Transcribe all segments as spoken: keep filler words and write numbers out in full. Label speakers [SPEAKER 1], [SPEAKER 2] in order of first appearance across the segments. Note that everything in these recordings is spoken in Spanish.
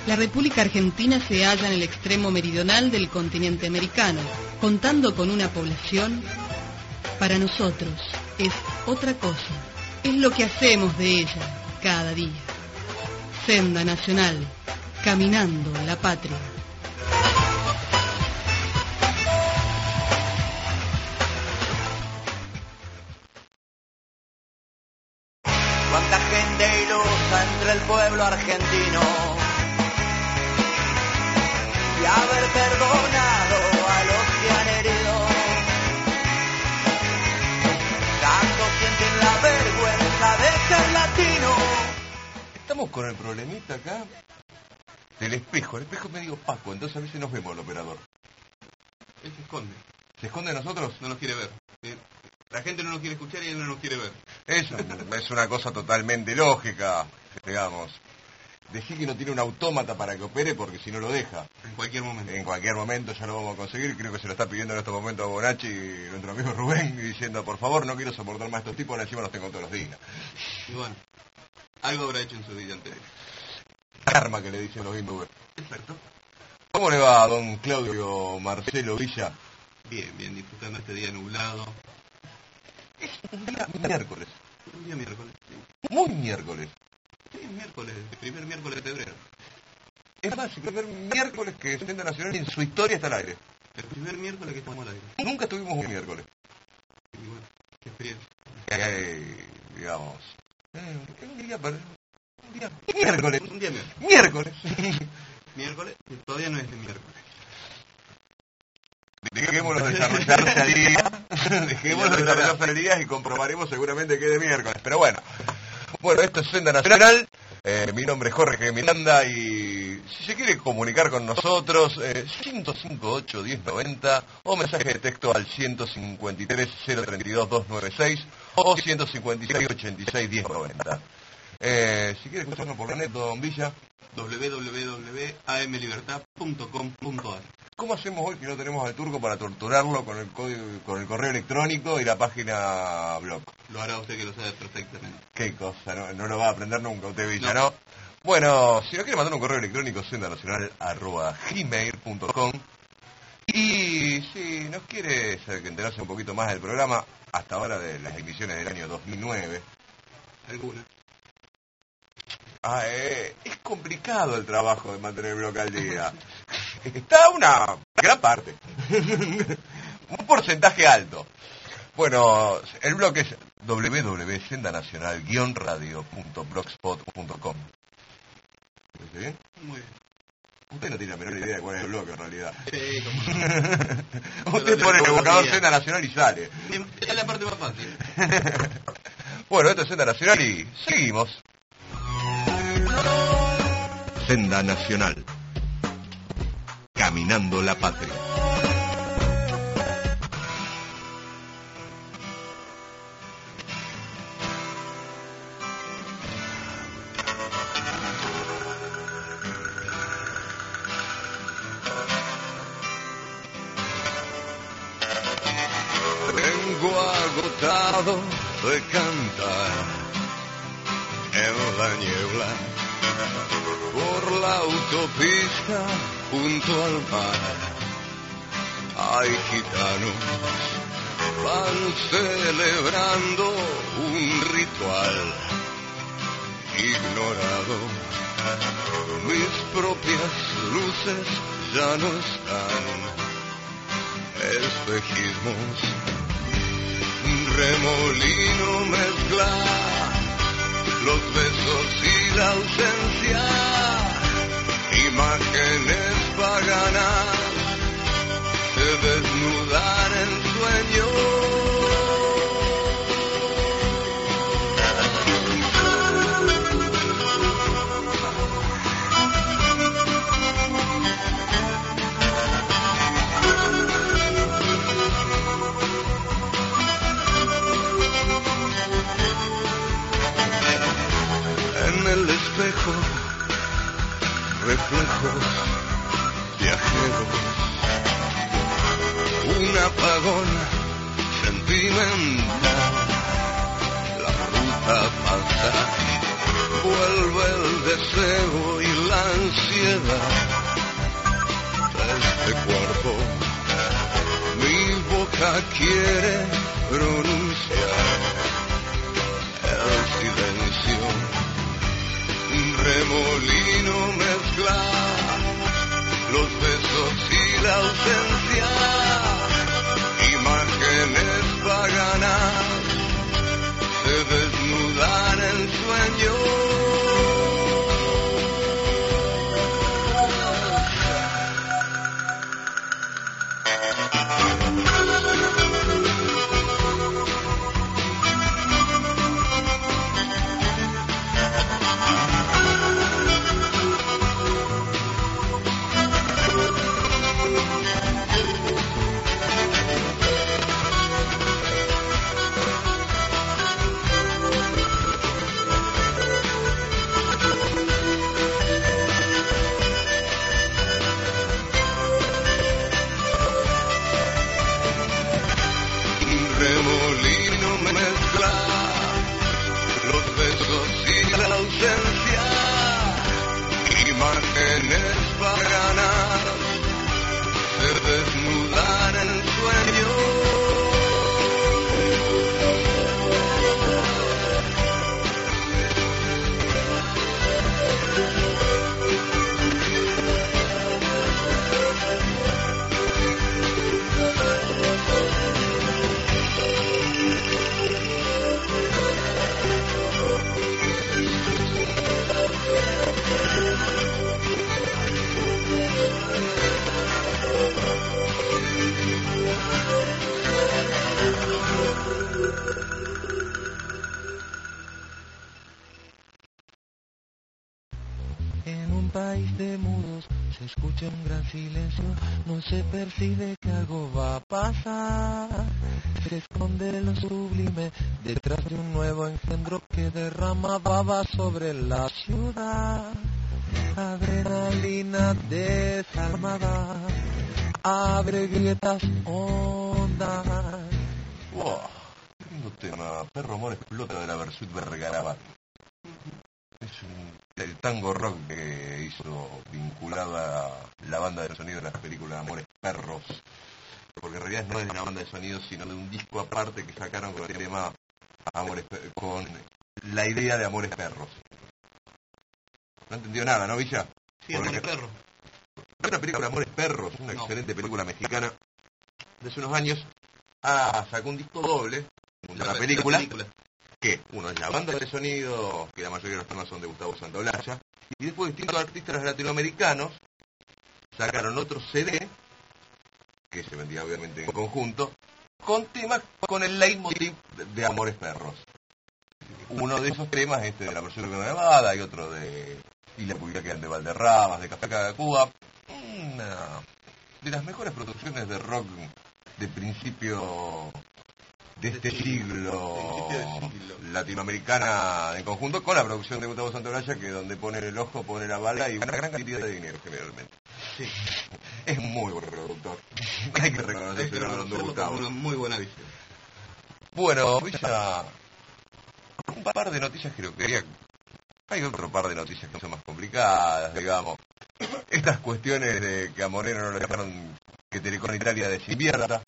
[SPEAKER 1] La República Argentina se halla en el extremo meridional del continente americano, contando con una población, para nosotros, es otra cosa. Es lo que hacemos de ella cada día. Senda Nacional, caminando la patria.
[SPEAKER 2] Cuánta gente ilusa entre el pueblo argentino, y haber perdonado a los que han herido. Tanto sienten la vergüenza de ser latino.
[SPEAKER 3] Estamos con el problemita acá del espejo. El espejo es medio opaco, entonces a veces nos vemos al operador.
[SPEAKER 4] Él se esconde.
[SPEAKER 3] ¿Se esconde de nosotros?
[SPEAKER 4] No nos quiere ver. La gente no nos quiere escuchar y él no nos quiere ver.
[SPEAKER 3] Es, es una cosa totalmente lógica, digamos. Decí que no tiene un autómata para que opere porque si no lo deja.
[SPEAKER 4] En cualquier momento.
[SPEAKER 3] En cualquier momento ya lo vamos a conseguir. Creo que se lo está pidiendo en estos momentos a Bonacci y nuestro amigo Rubén, diciendo, por favor, no quiero soportar más estos tipos, encima los tengo todos los días.
[SPEAKER 4] Y bueno, algo habrá hecho en su vida anterior.
[SPEAKER 3] Karma que le dicen los hindúes.
[SPEAKER 4] Exacto.
[SPEAKER 3] ¿Cómo le va a don Claudio Marcelo Villa?
[SPEAKER 4] Bien, bien, disfrutando este día nublado.
[SPEAKER 3] Es un día miércoles.
[SPEAKER 4] Un día miércoles. Sí.
[SPEAKER 3] Muy miércoles.
[SPEAKER 4] Sí, miércoles, el primer miércoles de febrero.
[SPEAKER 3] Es más, el primer miércoles que Senda Nacional en su historia está al aire.
[SPEAKER 4] El primer miércoles que estamos al aire.
[SPEAKER 3] Nunca tuvimos un miércoles.
[SPEAKER 4] Y bueno, qué experiencia.
[SPEAKER 3] Eh, digamos. Eh, un día para... Un día... Miércoles.
[SPEAKER 4] Un día miércoles.
[SPEAKER 3] Miércoles.
[SPEAKER 4] Miércoles, todavía no es el miércoles.
[SPEAKER 3] Dejémoslo desarrollarse al día. Dejémoslo desarrollarse al día y comprobaremos seguramente que es de miércoles. Pero bueno. Bueno, esto es Senda Nacional. Eh, mi nombre es Jorge Miranda y si se quiere comunicar con nosotros, eh, ciento cincuenta y ocho, diez noventa o mensaje de texto al ciento cincuenta y tres, cero treinta y dos, doscientos noventa y seis o ciento cincuenta y seis, ochenta y seis, diez noventa. Eh, si quiere escucharnos por la net, don Villa,
[SPEAKER 4] doble u doble u doble u punto a m libertad punto com punto a r.
[SPEAKER 3] ¿Cómo hacemos hoy que no tenemos al turco para torturarlo con el código, con el correo electrónico y la página blog?
[SPEAKER 4] Lo hará usted que lo sabe perfectamente.
[SPEAKER 3] Qué cosa, no, no lo va a aprender nunca usted, Villa,
[SPEAKER 4] ¿no?
[SPEAKER 3] ¿no? Bueno, si nos quiere mandar un correo electrónico, sendanacional arroba gmail punto com. Y si nos quiere enterarse un poquito más del programa, hasta ahora de las emisiones del año dos mil nueve.
[SPEAKER 4] ¿Alguna?
[SPEAKER 3] Ah, eh, es complicado el trabajo de mantener el blog al día. Está una gran parte. Un porcentaje alto. Bueno, el blog es doble u doble u doble u punto sendanacional guion radio punto blogspot punto com. ¿Está bien?
[SPEAKER 4] Muy bien.
[SPEAKER 3] Usted no tiene la menor idea de cuál es el blog en realidad.
[SPEAKER 4] Sí, como no.
[SPEAKER 3] Usted pone en el buscador Senda Nacional y sale.
[SPEAKER 4] Es la parte más fácil.
[SPEAKER 3] Bueno, esto es Senda Nacional y seguimos. Senda Nacional. Caminando la patria.
[SPEAKER 5] Vengo agotado de cantar en la niebla por la autopista junto al mar. Hay gitanos, van celebrando un ritual ignorado. Mis propias luces ya no están. Espejismos, un remolino mezcla los besos y la ausencia, imágenes paganas se desnudan en sueños. En el espejo, reflejos viajeros, un apagón sentimental. La ruta pasa, vuelve el deseo y la ansiedad. suciedad de este cuerpo. Mi boca quiere pronunciar el silencio. Remolino mezclar los besos y la ausencia. Imágenes paganas se desnudan en sueño. Remolino mezclar los besos y la ausencia. Imágenes paganas se desnudan en sueño.
[SPEAKER 6] En un país de muros se escucha un gran silencio, no se percibe que algo va a pasar. Se esconde lo sublime detrás de un nuevo engendro que derrama baba sobre la ciudad. Adrenalina desarmada abre grietas hondas.
[SPEAKER 3] Wow, lindo tema. Perro Amor explota de la Versuit Vergarabat. Es un, el tango rock que hizo vinculado a la banda de sonido de las películas Amores Perros, porque en realidad no es de una banda de sonido sino de un disco aparte que sacaron con el tema Amores, con la idea de Amores Perros. No entendió nada, ¿no, Villa?
[SPEAKER 4] Sí, Amores Perros.
[SPEAKER 3] Es una película Amores Perros, una
[SPEAKER 4] No.
[SPEAKER 3] excelente película mexicana de hace unos años. Ah, sacó un disco doble de la película. Que uno es la banda de sonido, que la mayoría de los temas son de Gustavo Santaolalla, y después distintos artistas latinoamericanos sacaron otro C D, que se vendía obviamente en conjunto, con temas con el leitmotiv de, de Amores Perros. Uno de esos temas es este de la versión de Nevada y otro de Y la publicidad que de Valderramas, de Café de Cuba. Una de las mejores producciones de rock de principio de este siglo, latinoamericana en conjunto, con la producción de Gustavo Santaolalla, que donde pone el ojo pone la bala y una gran cantidad de dinero generalmente.
[SPEAKER 4] Sí.
[SPEAKER 3] Es muy buen productor. Hay que reconocerse a don Gustavo.
[SPEAKER 4] Una muy buena visión.
[SPEAKER 3] Bueno, Villa, un par de noticias que lo quería. Hay otro par de noticias que son más complicadas, digamos. Estas cuestiones de que a Moreno no le dejaron que Telecom Italia desinvierta.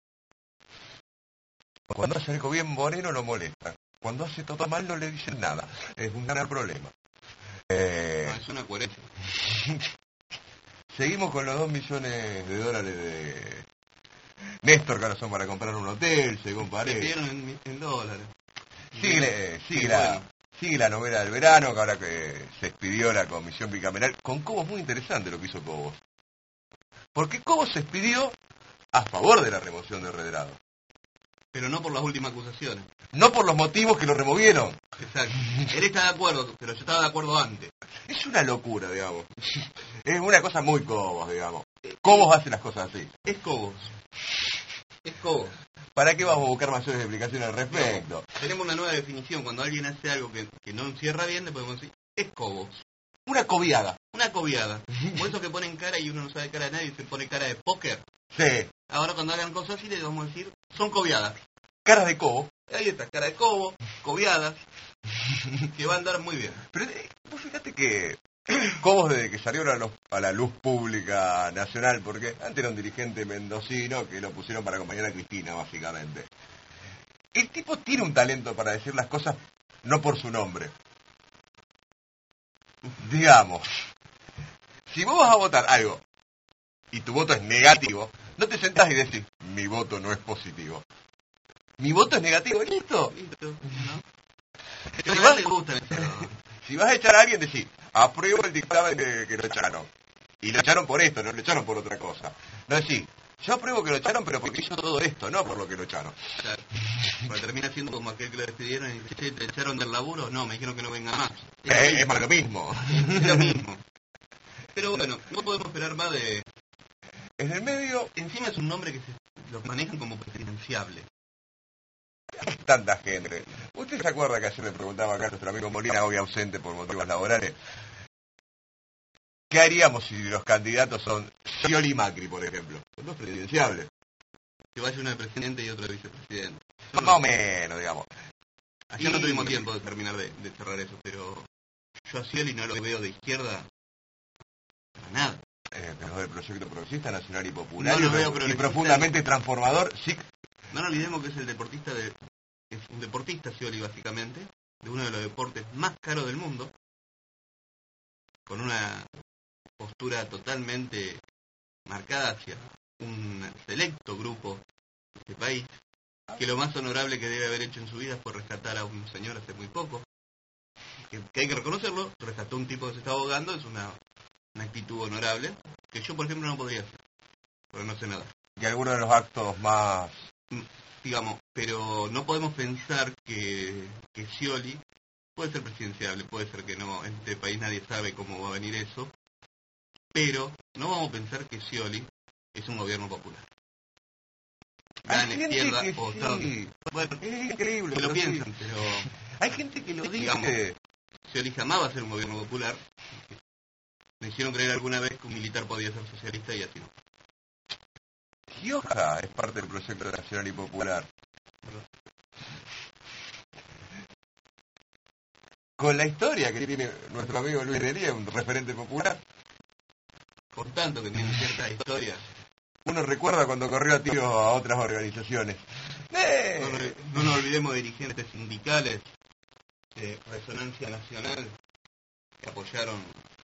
[SPEAKER 3] Cuando hace algo bien Moreno lo molesta. Cuando hace todo mal no le dicen nada. Es un gran problema. Eh...
[SPEAKER 4] No, es una coherencia.
[SPEAKER 3] Seguimos con los dos millones de dólares de Néstor, que ahora son para comprar un hotel, según parece.
[SPEAKER 4] Se en, en dólares.
[SPEAKER 3] Sigue, sigue,
[SPEAKER 4] Sí,
[SPEAKER 3] la,
[SPEAKER 4] bueno.
[SPEAKER 3] sigue la novela del verano, que ahora que se expidió la comisión bicameral. Con Cobos muy interesante lo que hizo Cobos. Porque Cobos se expidió a favor de la remoción de Redrado.
[SPEAKER 4] Pero no por las últimas acusaciones.
[SPEAKER 3] No por los motivos que lo removieron.
[SPEAKER 4] Exacto. Él está de acuerdo, pero yo estaba de acuerdo antes.
[SPEAKER 3] Es una locura, digamos. Es una cosa muy Cobos, digamos. Cobos hace las cosas así.
[SPEAKER 4] Es Cobos. Es Cobos.
[SPEAKER 3] ¿Para qué vamos a buscar mayores explicaciones al respecto?
[SPEAKER 4] Tenemos una nueva definición. Cuando alguien hace algo que, que no encierra bien, le podemos decir, es Cobos.
[SPEAKER 3] Una cobiada.
[SPEAKER 4] Una cobiada. Por eso que ponen cara y uno no sabe cara de nadie, se pone cara de póker.
[SPEAKER 3] Sí.
[SPEAKER 4] Ahora cuando hagan cosas así, les vamos a decir, son cobiadas.
[SPEAKER 3] Caras de Cobo.
[SPEAKER 4] Ahí está, cara de cobo, cobiadas, que va a andar muy bien.
[SPEAKER 3] Pero eh, vos fíjate que Cobos desde que salió a la, luz, a la luz pública nacional, porque antes era un dirigente mendocino que lo pusieron para acompañar a Cristina, básicamente. El tipo tiene un talento para decir las cosas no por su nombre. Digamos, si vos vas a votar algo y tu voto es negativo, no te sentás y decís, mi voto no es positivo. Mi voto es negativo, listo.
[SPEAKER 4] Listo, ¿no?
[SPEAKER 3] Si
[SPEAKER 4] Si
[SPEAKER 3] vas,
[SPEAKER 4] le gusta eso.
[SPEAKER 3] si vas a echar a alguien, decís, apruebo el dictamen que, que lo echaron. Y lo echaron por esto, no lo echaron por otra cosa. No decís, yo apruebo que lo echaron, pero porque hizo todo esto, no por lo que lo echaron.
[SPEAKER 4] Claro. Porque termina siendo como aquel que lo despidieron y dice, che, ¿te echaron del laburo? No, me dijeron que no venga más. Es,
[SPEAKER 3] Eh, es más lo mismo.
[SPEAKER 4] es lo mismo. Pero bueno, no podemos esperar más de...
[SPEAKER 3] En el medio,
[SPEAKER 4] Encima es un nombre que se lo manejan como presidenciable.
[SPEAKER 3] hay tanta gente. ¿Usted se acuerda que ayer le preguntaba acá a nuestro amigo Molina, hoy ausente por motivos laborales? ¿Qué haríamos si los candidatos son Scioli y Macri, por ejemplo? Son dos presidenciables.
[SPEAKER 4] Que vaya uno de presidente y otro de vicepresidente.
[SPEAKER 3] Más o menos, digamos.
[SPEAKER 4] Ayer no
[SPEAKER 3] Y-
[SPEAKER 4] tuvimos tiempo de terminar de, de cerrar eso, pero yo a Scioli no lo veo de izquierda para nada.
[SPEAKER 3] Eh, pero del proyecto progresista, nacional y popular,
[SPEAKER 4] No lo
[SPEAKER 3] y,
[SPEAKER 4] veo
[SPEAKER 3] y
[SPEAKER 4] progresista.
[SPEAKER 3] profundamente transformador, sí.
[SPEAKER 4] No nos olvidemos que es el deportista de... es un deportista Scioli básicamente, de uno de los deportes más caros del mundo, con una postura totalmente marcada hacia un selecto grupo de este país, que lo más honorable que debe haber hecho en su vida fue rescatar a un señor hace muy poco, que, que hay que reconocerlo, rescató a un tipo que se está ahogando, es una, una actitud honorable, que yo por ejemplo no podría hacer, porque no sé nada.
[SPEAKER 3] Y algunos de los actos más...
[SPEAKER 4] Digamos, pero no podemos pensar que, que Scioli puede ser presidenciable, puede ser que no, en este país nadie sabe cómo va a venir eso, pero no vamos a pensar que Scioli es un gobierno popular.
[SPEAKER 3] Hay
[SPEAKER 4] Gana
[SPEAKER 3] gente
[SPEAKER 4] izquierda
[SPEAKER 3] que
[SPEAKER 4] o
[SPEAKER 3] sí.
[SPEAKER 4] Estados- Bueno,
[SPEAKER 3] Es increíble.
[SPEAKER 4] que lo
[SPEAKER 3] pero sí.
[SPEAKER 4] piensan, pero
[SPEAKER 3] Hay gente que lo
[SPEAKER 4] Digamos.
[SPEAKER 3] dice.
[SPEAKER 4] Scioli jamás va a ser un gobierno popular. Me hicieron creer alguna vez que un militar podía ser socialista y así no.
[SPEAKER 3] Gioja es parte del proyecto nacional y popular. Con la historia que tiene nuestro amigo Luis Delia, un referente popular,
[SPEAKER 4] Por tanto que tiene cierta historia.
[SPEAKER 3] uno recuerda cuando corrió a tiros a otras organizaciones. ¡Eh!
[SPEAKER 4] No, nos- no nos olvidemos de dirigentes sindicales de Resonancia Nacional que apoyaron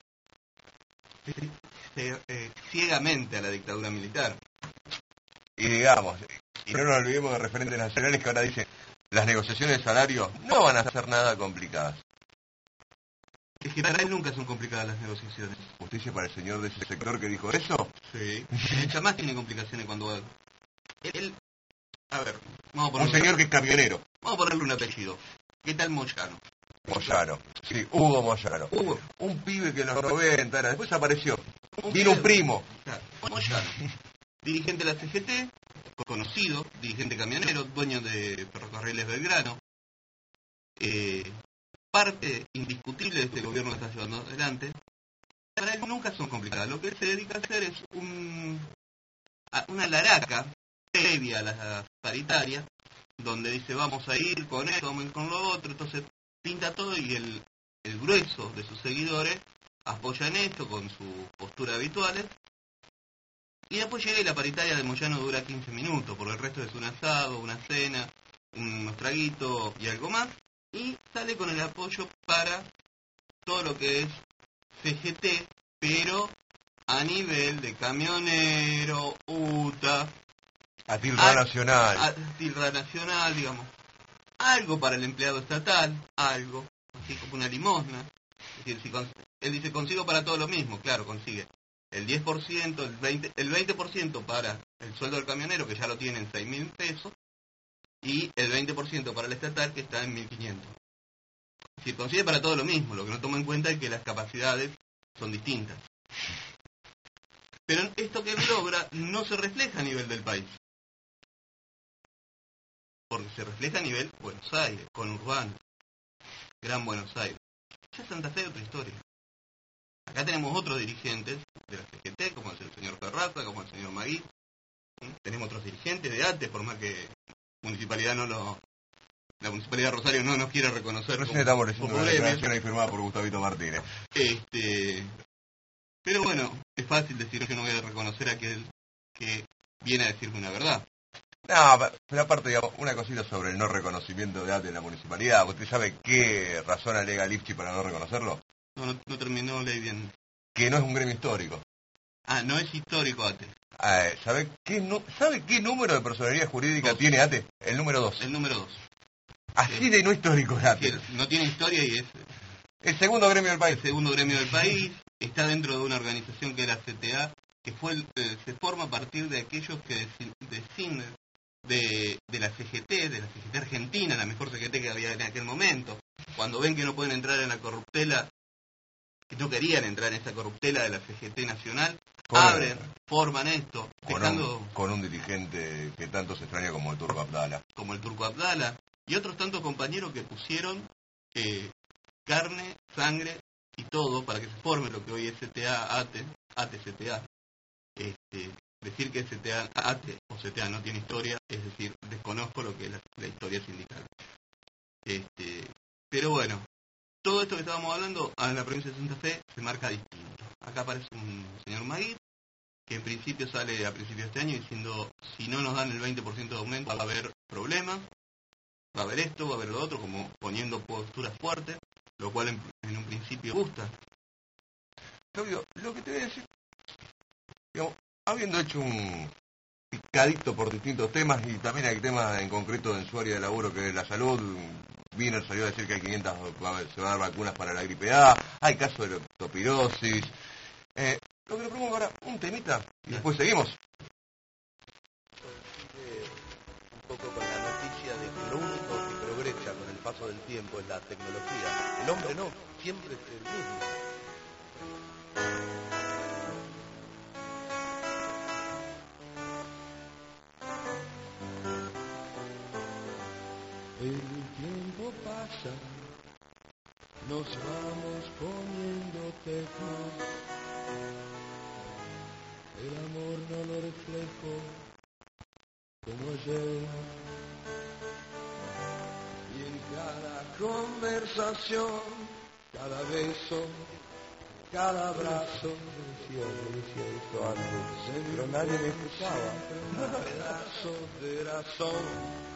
[SPEAKER 4] eh, eh, ciegamente a la dictadura militar.
[SPEAKER 3] Y digamos, y no nos olvidemos de referentes nacionales que ahora dicen, las negociaciones de salario no van a ser nada complicadas.
[SPEAKER 4] Es que para él nunca son complicadas las negociaciones.
[SPEAKER 3] ¿Justicia para el señor de ese sector que dijo eso?
[SPEAKER 4] Sí. Él jamás tiene complicaciones cuando va. Él, a ver, vamos a
[SPEAKER 3] Un
[SPEAKER 4] ponerle,
[SPEAKER 3] señor que es camionero.
[SPEAKER 4] vamos a ponerle un apellido. ¿Qué tal Moyano?
[SPEAKER 3] Moyano. Sí, Hugo Moyano.
[SPEAKER 4] Hugo.
[SPEAKER 3] Un pibe que en los noventa era, después apareció.
[SPEAKER 4] Un
[SPEAKER 3] Vino un
[SPEAKER 4] pibe-
[SPEAKER 3] primo.
[SPEAKER 4] Claro, Moyano. Dirigente de la C G T, conocido, dirigente camionero, dueño de Ferrocarriles Belgrano. Eh, parte indiscutible de este gobierno que está llevando adelante. Para él nunca son complicadas. Lo que él se dedica a hacer es un, a- una laraca previa a la paritaria, donde dice vamos a ir con esto, vamos a ir con lo otro, entonces pinta todo y el, el grueso de sus seguidores apoyan esto con sus posturas habituales. Y después llega y la paritaria de Moyano dura quince minutos, porque el resto es un asado, una cena, unos traguitos y algo más. Y sale con el apoyo para todo lo que es C G T, pero a nivel de camionero, U T A,
[SPEAKER 3] A Tilra
[SPEAKER 4] Ah,
[SPEAKER 3] Nacional.
[SPEAKER 4] a Tilra Nacional, digamos. Algo para el empleado estatal, algo, así como una limosna. Es decir, si cons- él dice, consigo para todo lo mismo, claro, consigue el diez por ciento, el veinte por ciento, el veinte por ciento para el sueldo del camionero, que ya lo tiene en seis mil pesos, y el veinte por ciento para el estatal, que está en mil quinientos. Es decir, consigue para todo lo mismo, lo que no toma en cuenta es que las capacidades son distintas. Pero esto que él logra no se refleja a nivel del país. Porque se refleja a nivel Buenos Aires, conurbano, Gran Buenos Aires. Ya Santa Fe es otra historia. Acá tenemos otros dirigentes de la C G T, como es el señor Ferraza, como el señor Magui. ¿Sí? Tenemos otros dirigentes de A T E, por más que Municipalidad no lo, la Municipalidad de Rosario no nos quiere reconocer.
[SPEAKER 3] Recién
[SPEAKER 4] como,
[SPEAKER 3] estamos leyendo
[SPEAKER 4] como
[SPEAKER 3] una
[SPEAKER 4] gremio.
[SPEAKER 3] declaración ahí firmada por Gustavito Martínez.
[SPEAKER 4] Este, pero bueno, es fácil decir que no voy a reconocer a aquel que viene a decirme una verdad.
[SPEAKER 3] No, pero aparte, digamos, una cosita sobre el no reconocimiento de A T E en la municipalidad. ¿Usted sabe qué razón alega Lifchi para no reconocerlo?
[SPEAKER 4] No, no, no terminó ley bien.
[SPEAKER 3] Que no es un gremio histórico.
[SPEAKER 4] Ah, no es histórico A T E.
[SPEAKER 3] Eh, ¿sabe, qué nu ¿Sabe qué número de personería jurídica
[SPEAKER 4] Dos.
[SPEAKER 3] tiene A T E? El número dos.
[SPEAKER 4] El número dos.
[SPEAKER 3] Así de no histórico es A T E.
[SPEAKER 4] Que no tiene historia y es
[SPEAKER 3] El segundo gremio del país.
[SPEAKER 4] el segundo gremio del país. Está dentro de una organización que era C T A, que fue el, eh, se forma a partir de aquellos que designan de, de la C G T, de la C G T Argentina, la mejor C G T que había en aquel momento. Cuando ven que no pueden entrar en la corruptela, que no querían entrar en esa corruptela de la C G T nacional,
[SPEAKER 3] Con
[SPEAKER 4] abren,
[SPEAKER 3] el,
[SPEAKER 4] forman esto,
[SPEAKER 3] con,
[SPEAKER 4] dejando
[SPEAKER 3] un, con un dirigente que tanto se extraña como el Turco Abdala.
[SPEAKER 4] como el Turco Abdala, y otros tantos compañeros que pusieron eh, carne, sangre y todo para que se forme lo que hoy es C T A, A T E, A T E, C T A. Este, decir que C T A, A T E o C T A no tiene historia, es decir, desconozco lo que es la, la historia sindical. Este, pero bueno, todo esto que estábamos hablando en la provincia de Santa Fe se marca distinto. Acá aparece un señor Maguire, que en principio sale a principios de este año diciendo, si no nos dan el veinte por ciento de aumento va a haber problemas, va a haber esto, va a haber lo otro, como poniendo posturas fuertes, lo cual en, en un principio gusta.
[SPEAKER 3] Claudio, lo que te voy a decir, digamos, habiendo hecho un picadito por distintos temas, y también hay temas en concreto en su área de laburo que es la salud. Wiener salió a decir que hay quinientas, se van a dar vacunas para la gripe A, hay casos de leptospirosis. Eh, lo que le propongo ahora, un temita, y después seguimos.
[SPEAKER 7] Un poco con la noticia de que lo único que progresa con el paso del tiempo es la tecnología. El hombre no, siempre es el mismo.
[SPEAKER 6] El tiempo pasa, nos vamos poniendo tecnos. El amor no lo reflejo como ayer. Y en cada conversación, cada beso, cada abrazo, decía, decía esto antes, pero nadie me escuchaba. Un pedazo de razón.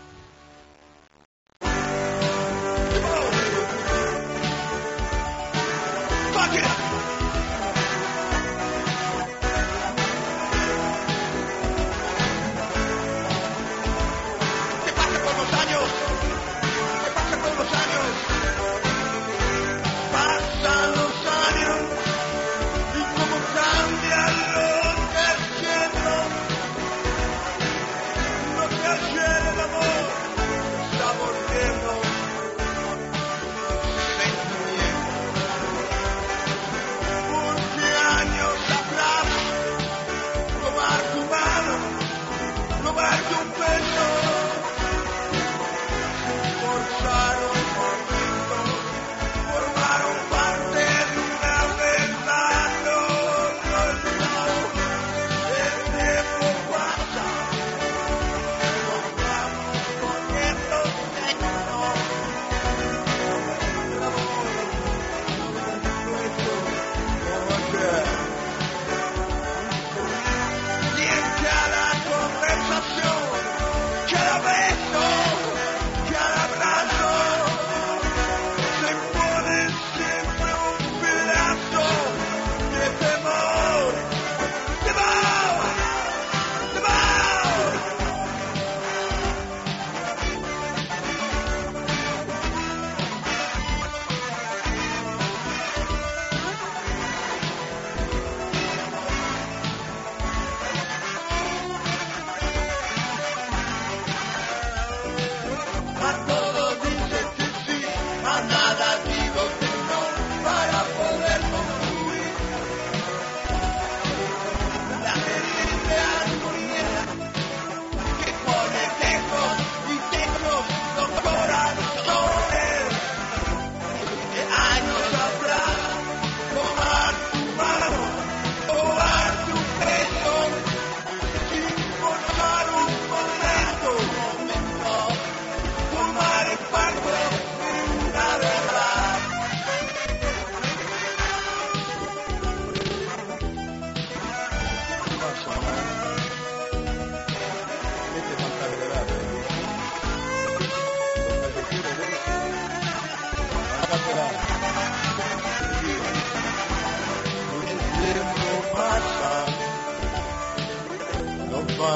[SPEAKER 5] Ayer el amor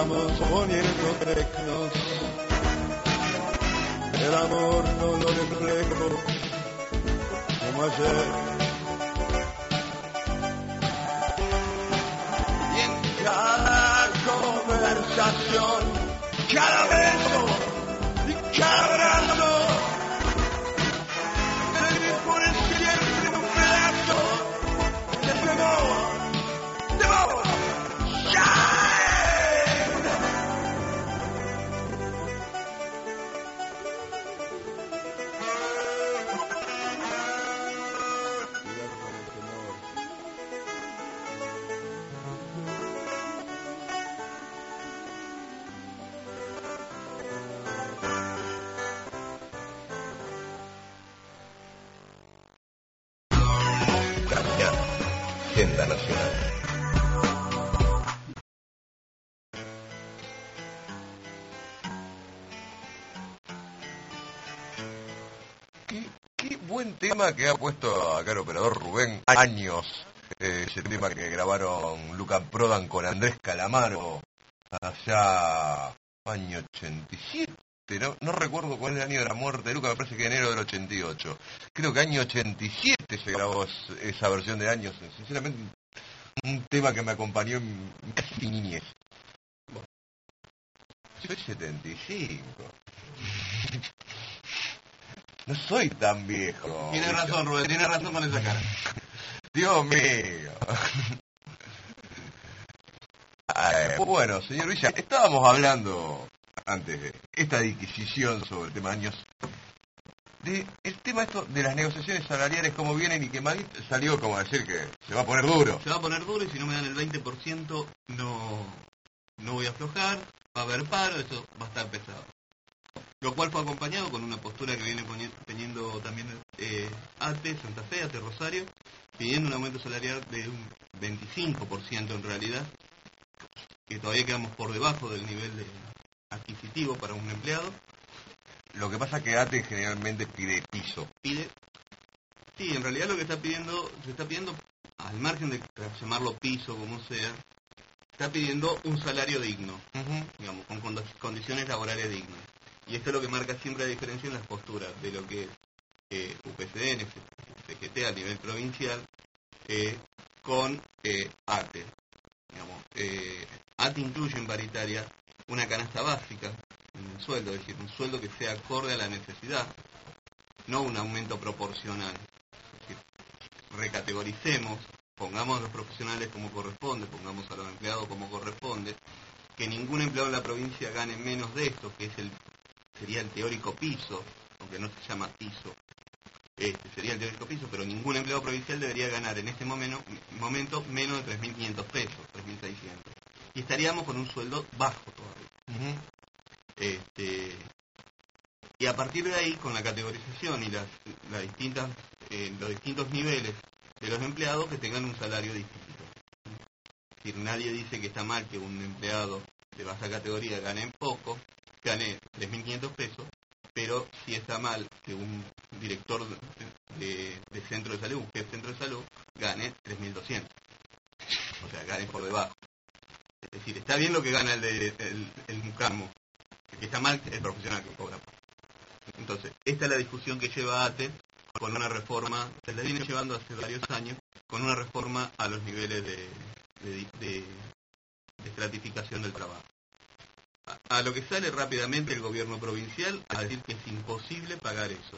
[SPEAKER 5] vamos poniendo tecnos. El amor no lo reflejo como ayer. Y en cada conversación, cada beso y cada abrazo, se me pone siempre un pedazo de tu amor, de amor.
[SPEAKER 3] Agenda Nacional. Qué, qué buen tema que ha puesto acá el operador Rubén. Años, eh, ese tema que grabaron Luca Prodan con Andrés Calamaro allá año ochenta y siete. No, no recuerdo cuál es el año de la muerte de Luca, me parece que enero del ochenta y ocho. Creo que año ochenta y siete se grabó esa versión de Años. Sinceramente, un tema que me acompañó en casi mi niñez. Bueno, soy setenta y cinco. No soy tan viejo.
[SPEAKER 4] Tiene razón, Rubén, tiene razón con esa cara.
[SPEAKER 3] Dios mío. Ay, bueno, señor Villa, estábamos hablando antes de esta disquisición sobre el tema Años, de el tema esto de las negociaciones salariales, cómo vienen, y que Madrid salió como a decir que se va a poner duro.
[SPEAKER 4] Se va a poner duro y si no me dan el veinte por ciento no, no voy a aflojar, va a haber paro, eso va a estar pesado. Lo cual fue acompañado con una postura que viene teniendo también eh, A T E, Santa Fe, A T E Rosario, pidiendo un aumento salarial de un veinticinco por ciento en realidad, que todavía quedamos por debajo del nivel de adquisitivo para un empleado.
[SPEAKER 3] Lo que pasa es que A T E generalmente pide piso.
[SPEAKER 4] Pide, sí, en realidad lo que está pidiendo, se está pidiendo, al margen de llamarlo piso, como sea, está pidiendo un salario digno, uh-huh. digamos, con condiciones laborales dignas. Y esto es lo que marca siempre la diferencia en las posturas de lo que es eh, U P C N, C G T a nivel provincial, eh, con eh, A T E. Digamos, eh, A T E incluye en paritaria una canasta básica en el sueldo, es decir, un sueldo que sea acorde a la necesidad, no un aumento proporcional. Es decir, recategoricemos, pongamos a los profesionales como corresponde, pongamos a los empleados como corresponde, que ningún empleado en la provincia gane menos de esto, que es el sería el teórico piso, aunque no se llama piso, este sería el teórico piso, pero ningún empleado provincial debería ganar en este momento, momento menos de tres mil quinientos pesos, tres mil seiscientos. Y estaríamos con un sueldo bajo todavía. Uh-huh. Este, y a partir de ahí, con la categorización y las, las distintas, eh, los distintos niveles de los empleados, que tengan un salario distinto. Es decir, nadie dice que está mal que un empleado de baja categoría gane poco, gane tres mil quinientos pesos, pero sí está mal que un director de, de, de centro de salud, un jefe de centro de salud, gane tres mil doscientos. O sea, gane por debajo. Es decir, está bien lo que gana el, de, el, el mucamo, que está mal el profesional que cobra. Entonces, esta es la discusión que lleva A T E con una reforma, se la viene llevando hace varios años, con una reforma a los niveles de, de, de, de estratificación del trabajo. A, a lo que sale rápidamente el gobierno provincial a decir que es imposible pagar eso.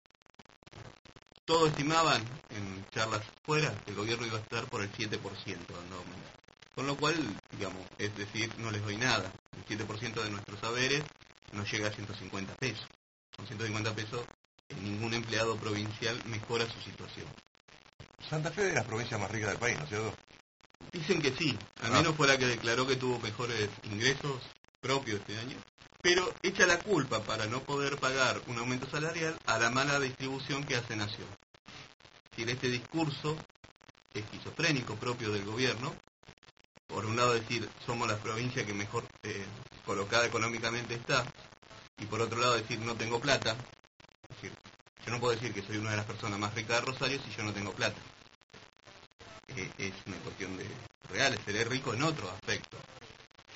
[SPEAKER 4] Todos estimaban, en charlas fuera, que el gobierno iba a estar por el siete por ciento dando aumento. Con lo cual, digamos, es decir, no les doy nada. El siete por ciento de nuestros saberes nos llega a ciento cincuenta pesos. Con ciento cincuenta pesos, ningún empleado provincial mejora su situación.
[SPEAKER 3] Santa Fe es de las provincias más ricas del país, ¿no es cierto?
[SPEAKER 4] Dicen que sí, al menos ah. fue la que declaró que tuvo mejores ingresos propios este año, pero echa la culpa para no poder pagar un aumento salarial a la mala distribución que hace Nación. Es decir, este discurso esquizofrénico propio del gobierno, por un lado decir somos la provincia que mejor eh, colocada económicamente está, y por otro lado decir no tengo plata. Es decir, yo no puedo decir que soy una de las personas más ricas de Rosario si yo no tengo plata. Eh, es una cuestión de real, seré rico en otro aspecto.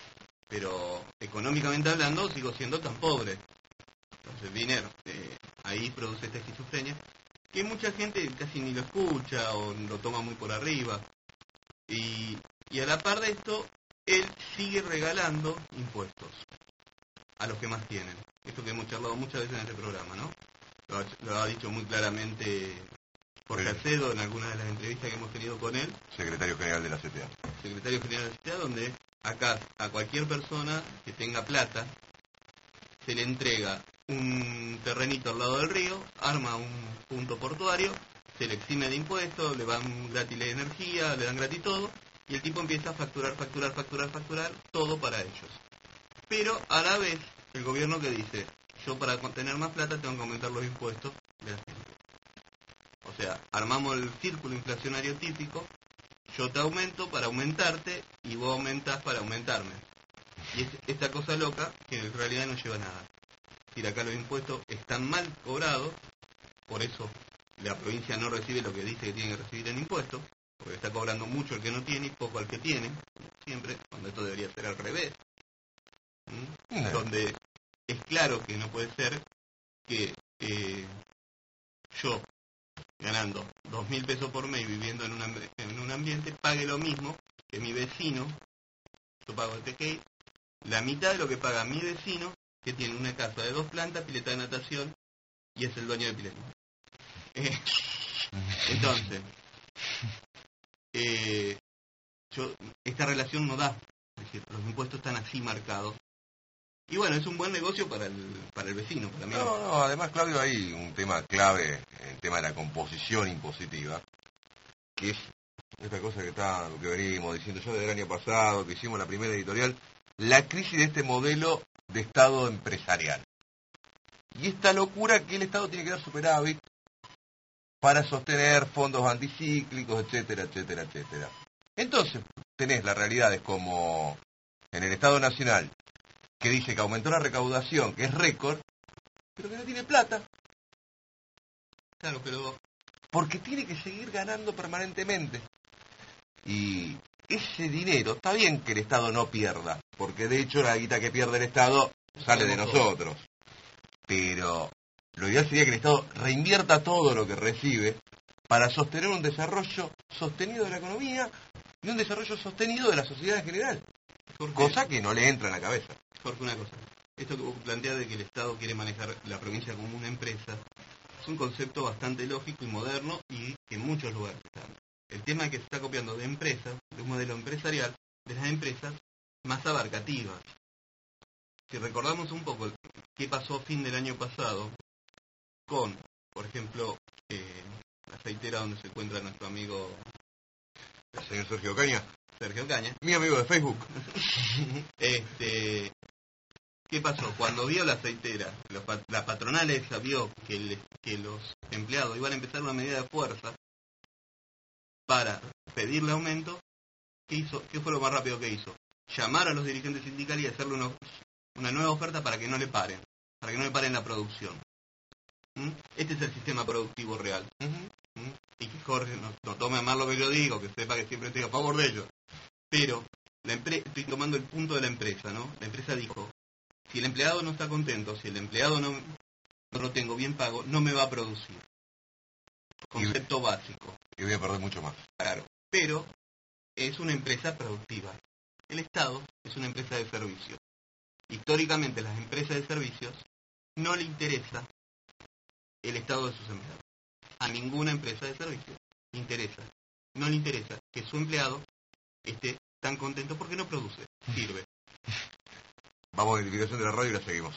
[SPEAKER 4] pero económicamente hablando sigo siendo tan pobre. Entonces dinero, eh, ahí produce esta esquizofrenia, que mucha gente casi ni lo escucha o lo toma muy por arriba. Y, y a la par de esto, él sigue regalando impuestos a los que más tienen. Esto que hemos charlado muchas veces en este programa, ¿no? Lo ha, lo ha dicho muy claramente Jorge Acedo en algunas de las entrevistas que hemos tenido con él.
[SPEAKER 3] Secretario General de la C T A.
[SPEAKER 4] Secretario General de la C T A, donde acá a cualquier persona que tenga plata se le entrega un terrenito al lado del río, arma un punto portuario, se le exime de impuestos, le dan gratis la energía, le dan gratis todo, y el tipo empieza a facturar, facturar, facturar, facturar, todo para ellos. Pero a la vez, el gobierno que dice, yo para tener más plata tengo que aumentar los impuestos de la gente. O sea, armamos el círculo inflacionario típico, yo te aumento para aumentarte y vos aumentás para aumentarme. Y es esta cosa loca que en realidad no lleva a nada. Es decir, acá los impuestos están mal cobrados, por eso la provincia no recibe lo que dice que tiene que recibir en impuestos, porque está cobrando mucho el que no tiene y poco al que tiene, siempre, cuando esto debería ser al revés. ¿Mm? No. Donde es claro que no puede ser que eh, yo, ganando dos mil pesos por mes viviendo en un, en un ambiente, pague lo mismo que mi vecino, yo pago el T K I, la mitad de lo que paga mi vecino, que tiene una casa de dos plantas, pileta de natación, y es el dueño de pileta. Eh, entonces, eh, yo, esta relación no da, es decir, los impuestos están así marcados. Y bueno, es un buen negocio para el, para el vecino, para mí.
[SPEAKER 3] No, no, además, Claudio, hay un tema clave, el tema de la composición impositiva, que es esta cosa que está, lo que venimos diciendo yo del año pasado, que hicimos la primera editorial, la crisis de este modelo de Estado empresarial. Y esta locura que el Estado tiene que dar superávit para sostener fondos anticíclicos, etcétera, etcétera, etcétera. Entonces, tenés las realidades como en el Estado Nacional, que dice que aumentó la recaudación, que es récord, pero que no tiene plata.
[SPEAKER 4] Claro, pero...
[SPEAKER 3] porque tiene que seguir ganando permanentemente. Y ese dinero, está bien que el Estado no pierda, porque de hecho la guita que pierde el Estado sale de nosotros. Pero lo ideal sería que el Estado reinvierta todo lo que recibe para sostener un desarrollo sostenido de la economía y un desarrollo sostenido de la sociedad en general. Jorge, cosa que no le entra en la cabeza.
[SPEAKER 4] Jorge, una cosa. Esto que vos planteás de que el Estado quiere manejar la provincia como una empresa es un concepto bastante lógico y moderno y que en muchos lugares está. El tema es que se está copiando de empresas, de un modelo empresarial, de las empresas más abarcativas. Si recordamos un poco qué pasó a fin del año pasado con, por ejemplo, eh, la aceitera donde se encuentra nuestro amigo...
[SPEAKER 3] el señor Sergio Caña.
[SPEAKER 4] Sergio Caña.
[SPEAKER 3] Mi amigo de Facebook.
[SPEAKER 4] este, ¿Qué pasó? Cuando vio la aceitera, los, la patronal esa vio que, el, que los empleados iban a empezar una medida de fuerza para pedirle aumento, ¿qué hizo? ¿Qué fue lo más rápido que hizo? Llamar a los dirigentes sindicales y hacerle una, una nueva oferta para que no le paren, para que no le paren la producción. ¿Mm? Este es el sistema productivo real. ¿Mm? ¿Mm? Y que Jorge no, no tome a mal lo que yo digo, que sepa que siempre estoy a favor de ellos. Pero la empre- estoy tomando el punto de la empresa, ¿no? La empresa dijo, si el empleado no está contento, si el empleado no, no lo tengo bien pago, no me va a producir. Concepto
[SPEAKER 3] y,
[SPEAKER 4] básico.
[SPEAKER 3] Y voy a perder mucho más.
[SPEAKER 4] Claro, pero es una empresa productiva. El Estado es una empresa de servicios. Históricamente las empresas de servicios no le interesa el estado de sus empleados. A ninguna empresa de servicios le interesa. No le interesa que su empleado esté tan contento porque no produce, sirve.
[SPEAKER 3] Vamos a la identificación de la radio y la seguimos.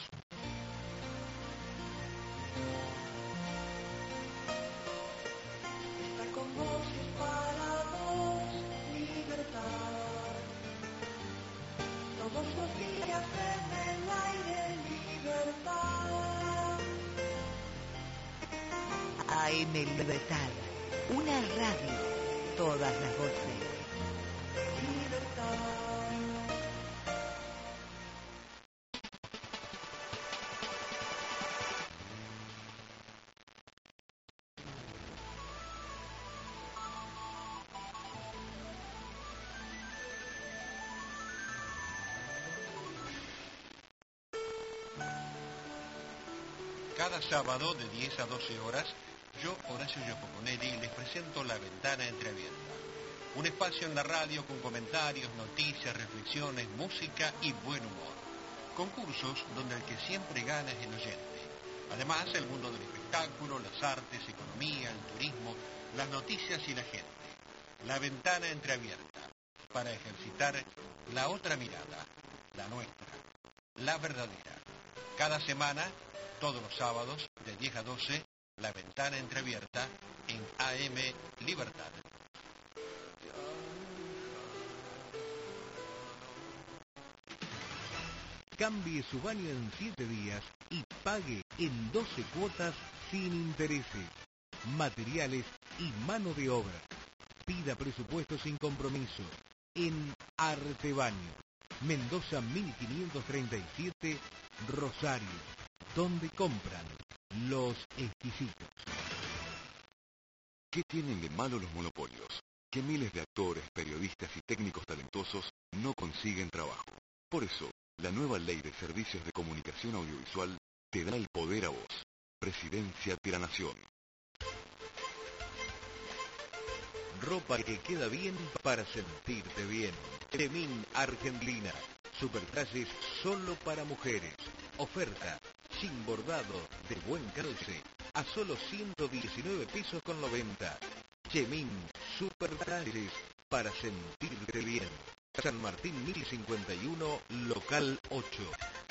[SPEAKER 5] Está con vos y es para vos libertad. Todos los días en el aire libertad.
[SPEAKER 8] A M Libertad, una radio, todas las voces.
[SPEAKER 5] Libertad.
[SPEAKER 9] Cada sábado de diez a doce horas, yo, Horacio Giacomonelli, les presento La Ventana Entreabierta. Un espacio en la radio con comentarios, noticias, reflexiones, música y buen humor. Concursos donde el que siempre gana es el oyente. Además, el mundo del espectáculo, las artes, economía, el turismo, las noticias y la gente. La Ventana Entreabierta, para ejercitar la otra mirada, la nuestra, la verdadera. Cada semana, todos los sábados, de diez a doce, La Ventana Entreabierta en A M Libertad.
[SPEAKER 10] Cambie su baño en siete días y pague en doce cuotas sin intereses, materiales y mano de obra. Pida presupuesto sin compromiso en Artebaño, Mendoza mil quinientos treinta y siete, Rosario, donde compran los exquisitos.
[SPEAKER 11] ¿Qué tienen de malo los monopolios? Que miles de actores, periodistas y técnicos talentosos no consiguen trabajo. Por eso, la nueva Ley de Servicios de Comunicación Audiovisual te da el poder a vos. Presidencia de la Nación.
[SPEAKER 10] Ropa que queda bien para sentirte bien. Chemin Argentina. Supertrajes solo para mujeres. Oferta sin bordado de buen calce a solo ciento diecinueve pesos con noventa. Chemin Supertrajes para sentirte bien. San Martín mil cincuenta y uno, local ocho.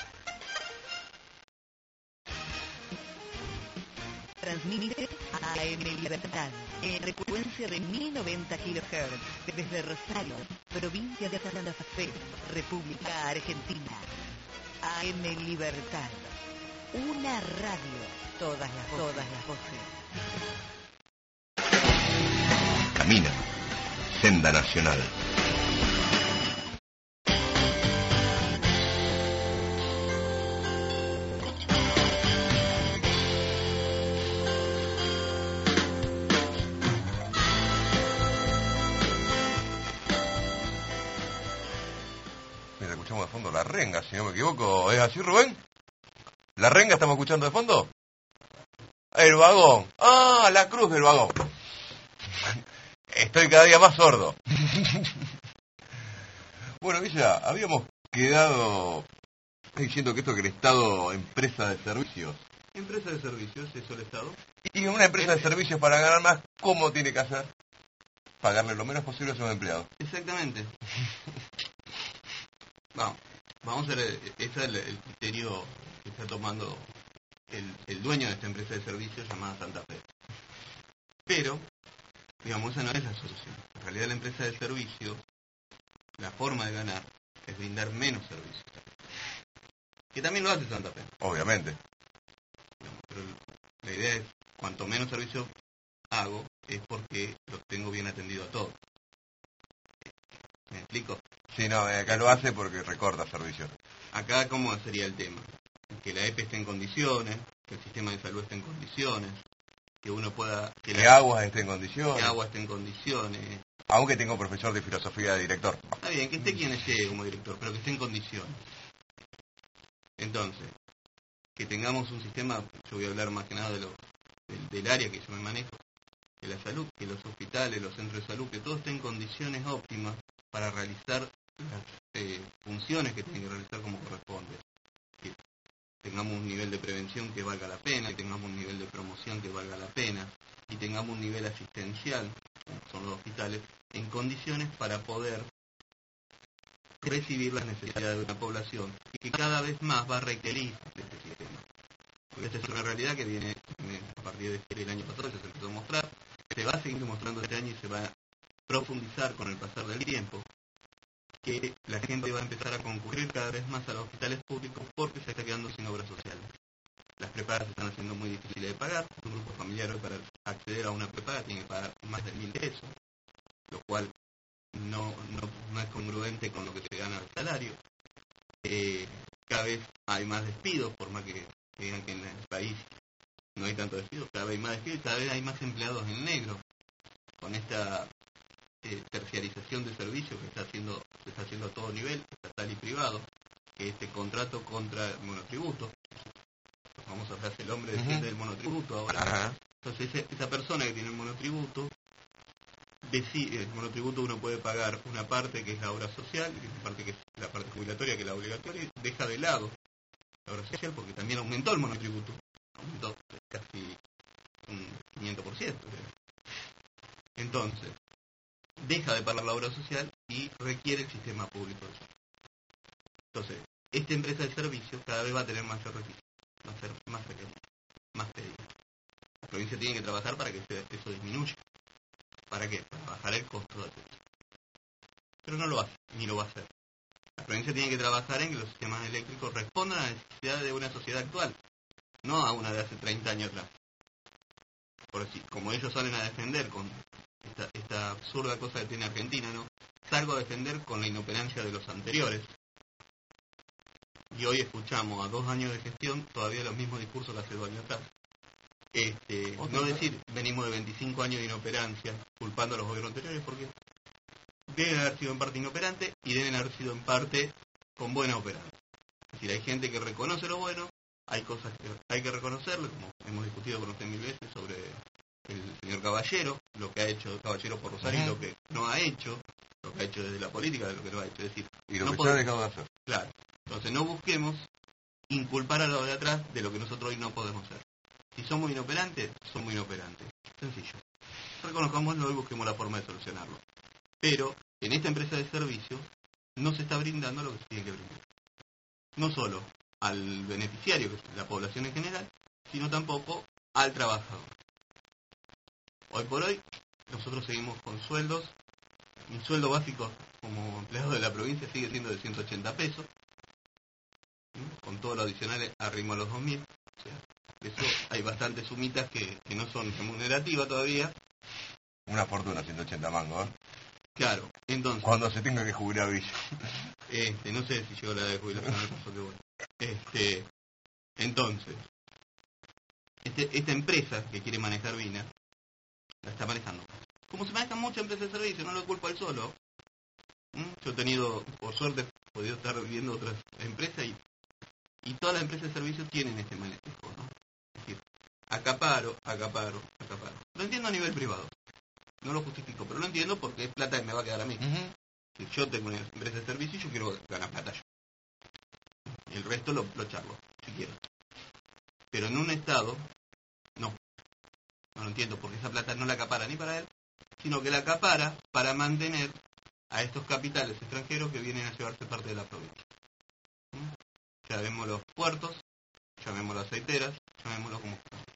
[SPEAKER 8] Transmite A M Libertad en frecuencia de mil noventa kilohertz desde Rosario, provincia de Santa Fe, República Argentina. A M Libertad, una radio, todas las voces. Todas las voces.
[SPEAKER 3] Camina, Senda Nacional. De fondo La Renga, si no me equivoco. ¿Es así, Rubén? ¿La Renga estamos escuchando de fondo? El vagón. Ah, la cruz del vagón. Estoy cada día más sordo. Bueno, Villa, habíamos quedado diciendo que esto que el Estado, empresa de servicios.
[SPEAKER 4] Empresa de servicios, eso el Estado.
[SPEAKER 3] Y una empresa de servicios para ganar más, ¿cómo tiene que hacer? Pagarle lo menos posible a sus empleados.
[SPEAKER 4] Exactamente. Vamos, vamos a ver, ese es el, el criterio que está tomando el, el dueño de esta empresa de servicios llamada Santa Fe. Pero, digamos, esa no es la solución. En realidad la empresa de servicios, la forma de ganar es brindar menos servicios. Que también lo hace Santa Fe.
[SPEAKER 3] Obviamente.
[SPEAKER 4] Digamos, pero la idea es, cuanto menos servicios hago, es porque los tengo bien atendido a todos. ¿Me explico?
[SPEAKER 3] Sí, no, acá lo hace porque recorta servicios.
[SPEAKER 4] Acá, ¿cómo sería el tema? Que la E P esté en condiciones, que el sistema de salud esté en condiciones, que uno pueda...
[SPEAKER 3] Que, que la, agua esté en condiciones.
[SPEAKER 4] Que agua esté en condiciones.
[SPEAKER 3] Aunque tenga un profesor de filosofía de director.
[SPEAKER 4] Está bien, que esté quien esté como director, pero que esté en condiciones. Entonces, que tengamos un sistema, yo voy a hablar más que nada de lo, del, del área que yo me manejo, de la salud, que los hospitales, los centros de salud, que todo esté en condiciones óptimas para realizar las eh, funciones que tienen que realizar como corresponde. Que tengamos un nivel de prevención que valga la pena, que tengamos un nivel de promoción que valga la pena, y tengamos un nivel asistencial, como son los hospitales, en condiciones para poder recibir las necesidades de una población que cada vez más va a requerir de este sistema. Porque esta es una realidad que viene a partir del año pasado, ya se empezó a mostrar, se va a seguir mostrando este año y se va a profundizar con el pasar del tiempo, que la gente va a empezar a concurrir cada vez más a los hospitales públicos porque se está quedando sin obras sociales. Las prepagas se están haciendo muy difíciles de pagar. Un grupo familiar hoy para acceder a una prepaga tiene que pagar más de mil pesos, lo cual no, no, no es congruente con lo que se gana el salario. Eh, cada vez hay más despidos, por más que, que digan que en el país no hay tanto despido, cada vez hay más despidos y cada vez hay más empleados en negro. Con esta eh, terciarización de servicios que está haciendo, se está haciendo a todo nivel, estatal y privado, que este contrato contra monotributo, la famosa frase, el hombre desciende uh-huh. del monotributo ahora. Uh-huh. Entonces esa, esa persona que tiene el monotributo, decide, el monotributo uno puede pagar una parte que es la obra social, que es la parte que es la parte jubilatoria, que es la obligatoria, y deja de lado la obra social porque también aumentó el monotributo, aumentó casi un quinientos por ciento. Entonces, deja de pagar la obra social y requiere el sistema público de salud. Entonces, esta empresa de servicios cada vez va a tener mayor requisito, va a ser más pequeña, más pedido. La provincia tiene que trabajar para que eso disminuya. ¿Para qué? Para bajar el costo del servicio. Pero no lo hace, ni lo va a hacer. La provincia tiene que trabajar en que los sistemas eléctricos respondan a la necesidad de una sociedad actual, no a una de hace treinta años atrás. Por así, como ellos salen a defender con esta, esta absurda cosa que tiene Argentina, ¿no? Salgo a defender con la inoperancia de los anteriores. Y hoy escuchamos a dos años de gestión todavía los mismos discursos que hace dos años atrás. Este, no decir, venimos de veinticinco años de inoperancia, culpando a los gobiernos anteriores, porque deben haber sido en parte inoperantes y deben haber sido en parte con buena operancia. Es decir, hay gente que reconoce lo bueno, hay cosas que hay que reconocerlo, como hemos discutido con usted mil veces sobre el señor Caballero, lo que ha hecho Caballero por Rosario y uh-huh. lo que no ha hecho, lo que ha hecho desde la política, de lo que no ha hecho. Es decir,
[SPEAKER 3] y lo
[SPEAKER 4] no
[SPEAKER 3] que
[SPEAKER 4] podemos,
[SPEAKER 3] se ha dejado de hacer.
[SPEAKER 4] Claro. Entonces no busquemos inculpar a los de atrás de lo que nosotros hoy no podemos hacer. Si somos inoperantes, somos inoperantes. Sencillo. Reconozcámoslo y busquemos la forma de solucionarlo. Pero en esta empresa de servicios no se está brindando lo que se tiene que brindar. No solo al beneficiario, que es la población en general, sino tampoco al trabajador. Hoy por hoy, nosotros seguimos con sueldos. Mi sueldo básico como empleado de la provincia sigue siendo de ciento ochenta pesos. Con todo lo adicional arrimo a los dos mil. O sea, de eso hay bastantes sumitas que, que no son remunerativas todavía.
[SPEAKER 3] Una fortuna, ciento ochenta mangos, ¿eh?
[SPEAKER 4] Claro, entonces...
[SPEAKER 3] Cuando se tenga que jubilar Villa.
[SPEAKER 4] Este, no sé si llegó la edad de jubilación, no pasó que bueno. Este, entonces, este, esta empresa que quiere manejar Vina, la está manejando. Como se manejan muchas empresas de servicio, no lo culpo al solo. ¿Mm? Yo he tenido, por suerte, he podido estar viendo otras empresas y, y todas las empresas de servicio tienen este manejo, ¿no? Es decir, acaparo, acaparo, acaparo. Lo entiendo a nivel privado. No lo justifico, pero lo entiendo porque es plata que me va a quedar a mí. Uh-huh. Si yo tengo una empresa de servicio y yo quiero ganar plata yo. El resto lo, lo charlo, si quiero. Pero en un estado, no. No lo entiendo porque esa plata no la acapara ni para él, sino que la acapara para mantener a estos capitales extranjeros que vienen a llevarse parte de la provincia. ¿Mm? Llamemos los puertos, llamemos las aceiteras, llamémoslo como...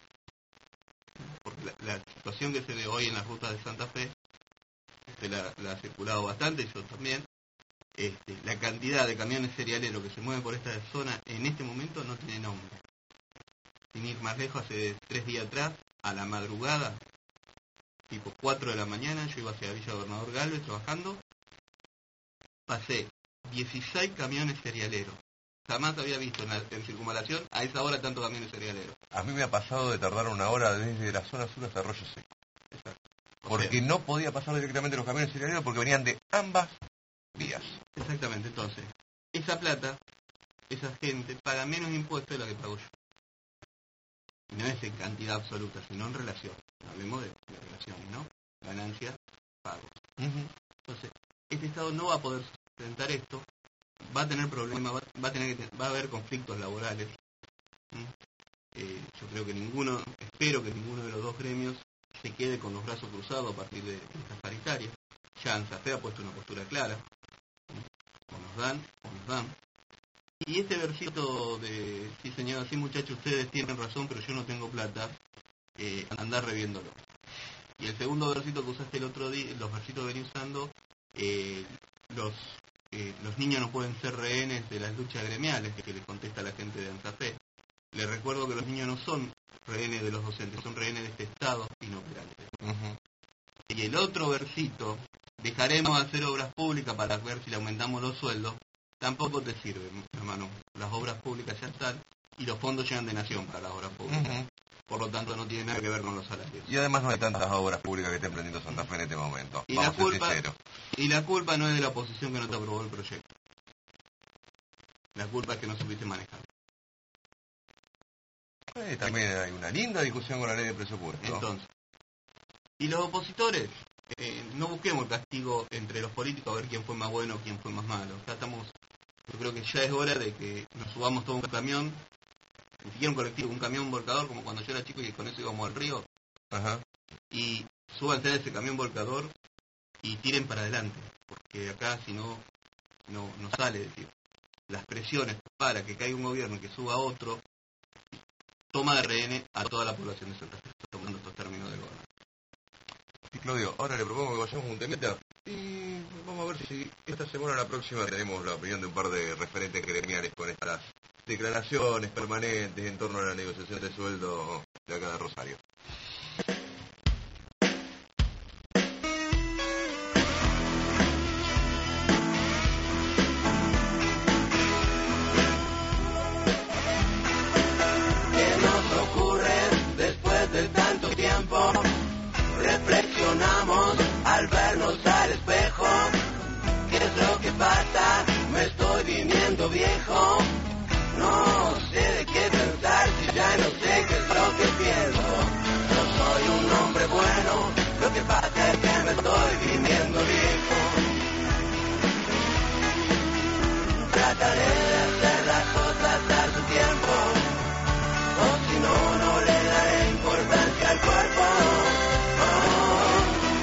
[SPEAKER 4] Porque la, la situación que se ve hoy en las rutas de Santa Fe, usted la, la ha circulado bastante, yo también, este, la cantidad de camiones cerealeros que se mueven por esta zona en este momento no tiene nombre. Sin ir más lejos, hace tres días atrás, a la madrugada, tipo cuatro de la mañana, yo iba hacia Villa Gobernador Galvez trabajando, pasé dieciséis camiones cerealeros. Jamás había visto en, la, en circunvalación a esa hora tantos camiones cerealeros.
[SPEAKER 3] A mí me ha pasado de tardar una hora desde la zona sur hasta Arroyo Seco.
[SPEAKER 4] Exacto.
[SPEAKER 3] Porque sea, no podía pasar directamente los camiones cerealeros porque venían de ambas vías.
[SPEAKER 4] Exactamente, entonces, esa plata, esa gente paga menos impuestos de la que pago yo. Y no es en cantidad absoluta, sino en relación. Hablemos de, de relaciones, ¿no? Ganancias, pagos. Uh-huh. Entonces, este Estado no va a poder sustentar esto. Va a tener problemas, va, va a tener que va a haber conflictos laborales. ¿Mm? Eh, yo creo que ninguno, espero que ninguno de los dos gremios se quede con los brazos cruzados a partir de estas paritarias. Ya ANSAFE ha puesto una postura clara. ¿Mm? O nos dan, o nos dan. Y este versito de, sí señora, sí muchachos, ustedes tienen razón, pero yo no tengo plata, eh, andar reviéndolo. Y el segundo versito que usaste el otro día, los versitos que venía usando, eh, los... Eh, los niños no pueden ser rehenes de las luchas gremiales, que les contesta la gente de ANSAFE. Les recuerdo que los niños no son rehenes de los docentes, son rehenes de este Estado inoperante. Uh-huh. Y el otro versito, dejaremos de hacer obras públicas para ver si le aumentamos los sueldos, tampoco te sirve, hermano. Las obras públicas ya están y los fondos llegan de nación para las obras públicas. Uh-huh. Por lo tanto, no tiene nada que ver con los salarios.
[SPEAKER 3] Y además no hay tantas obras públicas que estén emprendiendo Santa Fe en este momento.
[SPEAKER 4] Y
[SPEAKER 3] Vamos
[SPEAKER 4] la culpa,
[SPEAKER 3] a ser sinceros.
[SPEAKER 4] Y la culpa no es de la oposición que no te aprobó el proyecto. La culpa es que no supiste manejar.
[SPEAKER 3] Eh, también hay una linda discusión con la ley de presupuesto.
[SPEAKER 4] Entonces, y los opositores, eh, no busquemos el castigo entre los políticos a ver quién fue más bueno o quién fue más malo. Acá estamos, yo creo que ya es hora de que nos subamos todo un camión, ni siquiera un colectivo, un camión volcador, como cuando yo era chico y con eso íbamos al río.
[SPEAKER 3] Ajá.
[SPEAKER 4] Y súbanse a ese camión volcador y tiren para adelante, porque acá si no, no, no sale, es decir, las presiones para que caiga un gobierno y que suba otro, toma de rehén a toda la población de Santa Fe, tomando estos términos de gobierno.
[SPEAKER 3] Y Claudio, ahora le propongo que vayamos un temita y vamos a ver si esta semana o la próxima tenemos la opinión de un par de referentes gremiales con estas declaraciones permanentes en torno a la negociación de sueldo de acá de Rosario.
[SPEAKER 2] De tanto tiempo reflexionamos al vernos al espejo. ¿Qué es lo que pasa? Me estoy viniendo viejo. No sé de qué pensar si ya no sé qué es lo que pienso. Yo soy un hombre bueno, lo que pasa es que me estoy viniendo viejo. Trataré de hacer las cosas a su tiempo, o si no, no le daré importancia al cuerpo. Oh.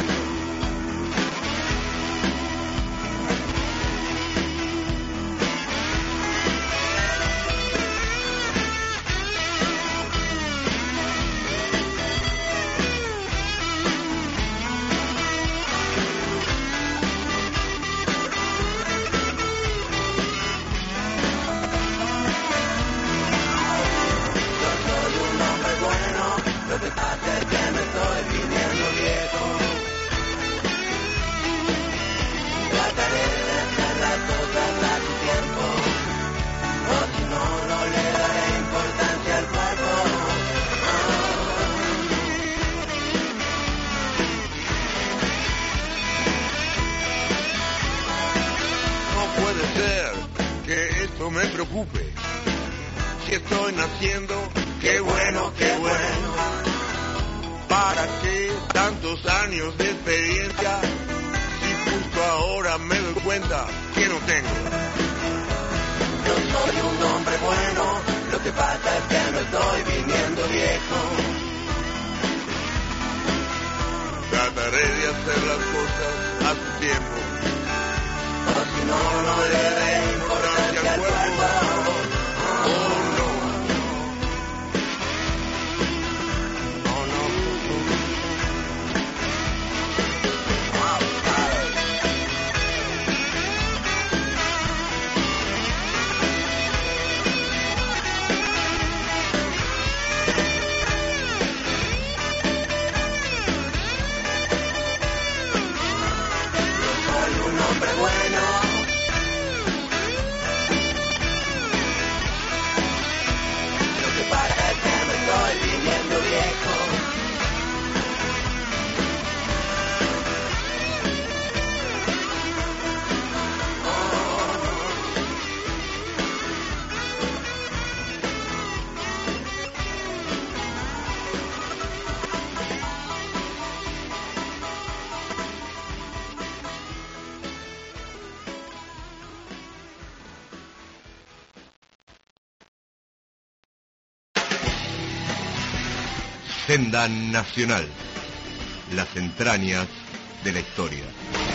[SPEAKER 2] Lo que pasa es que me estoy viniendo viejo. Trataré de hacer las cosas a su tiempo, o si no, no le daré importancia al cuerpo.
[SPEAKER 5] No puede ser que esto me preocupe. Si estoy naciendo, qué bueno, qué bueno. ¿Para qué tantos años de experiencia si justo ahora me doy cuenta que no tengo?
[SPEAKER 2] Yo soy un hombre bueno, lo que pasa es que me estoy viniendo viejo.
[SPEAKER 5] Trataré de hacer las cosas a su tiempo,
[SPEAKER 2] o si no, no le daré importancia al cuerpo.
[SPEAKER 5] Oh,
[SPEAKER 3] Senda Nacional, las entrañas de la historia.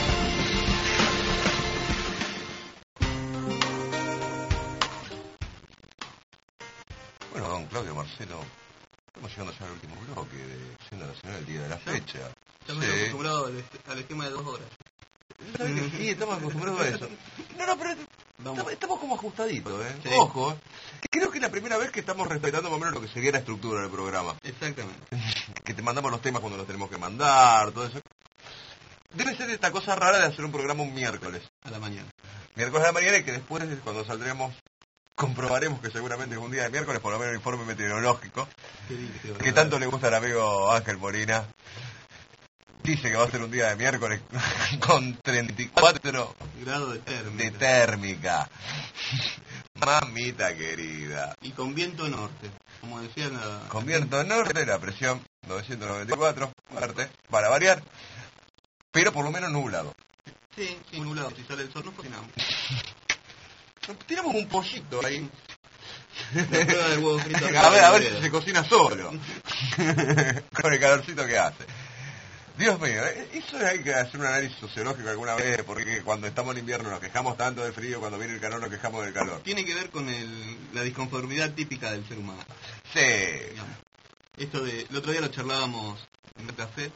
[SPEAKER 3] Bueno, don Claudio, Marcelo, estamos llegando ya al último bloque de Senda Nacional, el día de la fecha.
[SPEAKER 4] Estamos sí. acostumbrados al, al esquema de dos horas.
[SPEAKER 3] ¿Sabes que sí? Estamos acostumbrados a eso. No, no, pero estamos, estamos como ajustaditos, ¿eh?
[SPEAKER 4] Sí.
[SPEAKER 3] Ojo, creo que es la primera vez que estamos respetando más o menos lo que sería la estructura del programa.
[SPEAKER 4] Exactamente.
[SPEAKER 3] Que te mandamos los temas cuando los tenemos que mandar, todo eso. Debe ser esta cosa rara de hacer un programa un miércoles.
[SPEAKER 4] A la mañana.
[SPEAKER 3] Miércoles a la mañana y que después, cuando saldremos, comprobaremos que seguramente es un día de miércoles, por lo menos el informe meteorológico.
[SPEAKER 4] Qué lindo,
[SPEAKER 3] que tanto le gusta al amigo Ángel Molina. Dice que va a ser un día de miércoles con treinta y cuatro
[SPEAKER 4] grados de térmica.
[SPEAKER 3] De térmica. Mamita querida.
[SPEAKER 4] Y con viento norte. como decía la...
[SPEAKER 3] Con viento norte, la presión novecientos noventa y cuatro, fuerte, para variar, pero por lo menos nublado.
[SPEAKER 4] Sí, sí, nublado, si sale el sol no cocinamos.
[SPEAKER 3] Tiramos un pollito ahí.
[SPEAKER 4] La prueba del huevo frito.
[SPEAKER 3] A ver, a ver si se cocina solo. Con el calorcito que hace. Dios mío, eso hay que hacer un análisis sociológico alguna vez, porque cuando estamos en invierno nos quejamos tanto del frío, cuando viene el calor nos quejamos del calor.
[SPEAKER 4] Tiene que ver con el, la disconformidad típica del ser humano.
[SPEAKER 3] Sí.
[SPEAKER 4] Digamos. Esto de, el otro día lo charlábamos en el café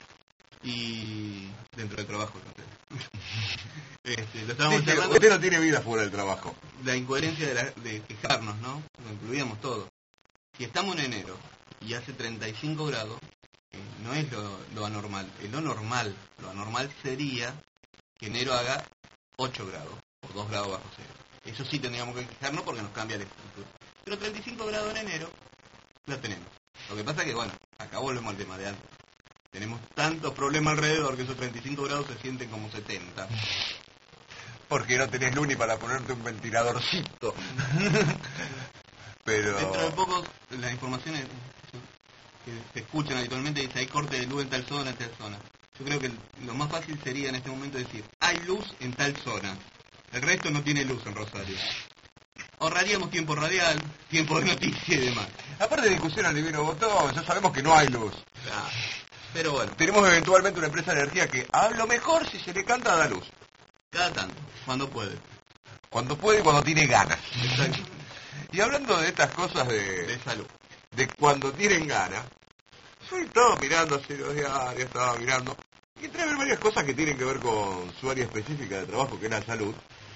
[SPEAKER 4] y dentro del trabajo. este, lo estábamos
[SPEAKER 3] Dice,
[SPEAKER 4] charlando.
[SPEAKER 3] usted no tiene vida fuera del trabajo.
[SPEAKER 4] La incoherencia de, la, de quejarnos, ¿no? Lo incluíamos todo. Si estamos en enero y hace treinta y cinco grados, eh, no es lo, lo anormal. Eh, lo normal, lo anormal sería que enero haga ocho grados o dos grados bajo cero. Eso sí tendríamos que quejarnos porque nos cambia la estructura. Pero treinta y cinco grados en enero la tenemos. Lo que pasa es que, bueno, acá volvemos al tema de antes. Tenemos tantos problemas alrededor que esos treinta y cinco grados se sienten como setenta.
[SPEAKER 3] Porque no tenés luz ni para ponerte un ventiladorcito. Pero...
[SPEAKER 4] Dentro de poco, las informaciones que se escuchan habitualmente dice hay corte de luz en tal zona, en tal zona. Yo creo que lo más fácil sería en este momento decir, hay luz en tal zona. El resto no tiene luz en Rosario. Ahorraríamos tiempo radial, tiempo de noticia y demás.
[SPEAKER 3] Aparte de discusión al divino botón, ya sabemos que no hay luz.
[SPEAKER 4] Claro. Pero bueno.
[SPEAKER 3] Tenemos eventualmente una empresa de energía que a lo mejor si se le canta da luz.
[SPEAKER 4] Cada tanto, cuando puede.
[SPEAKER 3] Cuando puede y cuando tiene ganas. Y hablando de estas cosas de,
[SPEAKER 4] de salud,
[SPEAKER 3] de cuando tienen ganas, yo estaba mirando así los diarios, estaba mirando, y entré a ver varias cosas que tienen que ver con su área específica de trabajo, que es la salud.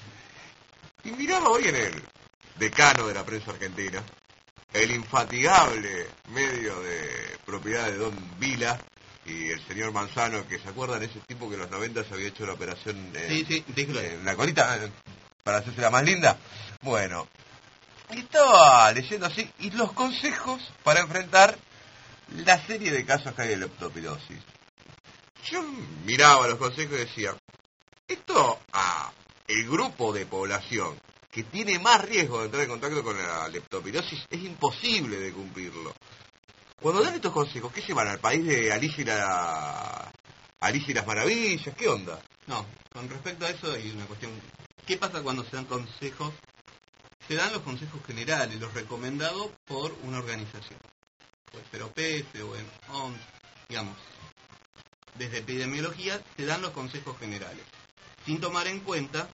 [SPEAKER 3] Y miraba hoy en el decano de la prensa argentina, el infatigable medio de propiedad de Don Vila y el señor Manzano, que se acuerdan ese tipo que en los noventa se había hecho la operación eh,
[SPEAKER 4] sí, sí,
[SPEAKER 3] eh, en la colita eh, para hacerse la más linda. Bueno, y estaba leyendo así, y los consejos para enfrentar la serie de casos que hay de leptospirosis. Yo miraba los consejos y decía, esto a el grupo de población que tiene más riesgo de entrar en contacto con la leptospirosis es imposible de cumplirlo. Cuando dan estos consejos, ¿qué llevan al país de Alicia y, la... Alicia y las Maravillas? ¿Qué onda?
[SPEAKER 4] No, con respecto a eso hay una cuestión. ¿Qué pasa cuando se dan consejos? Se dan los consejos generales, los recomendados por una organización. Puede ser O P S o en O M S, digamos. Desde epidemiología se dan los consejos generales, sin tomar en cuenta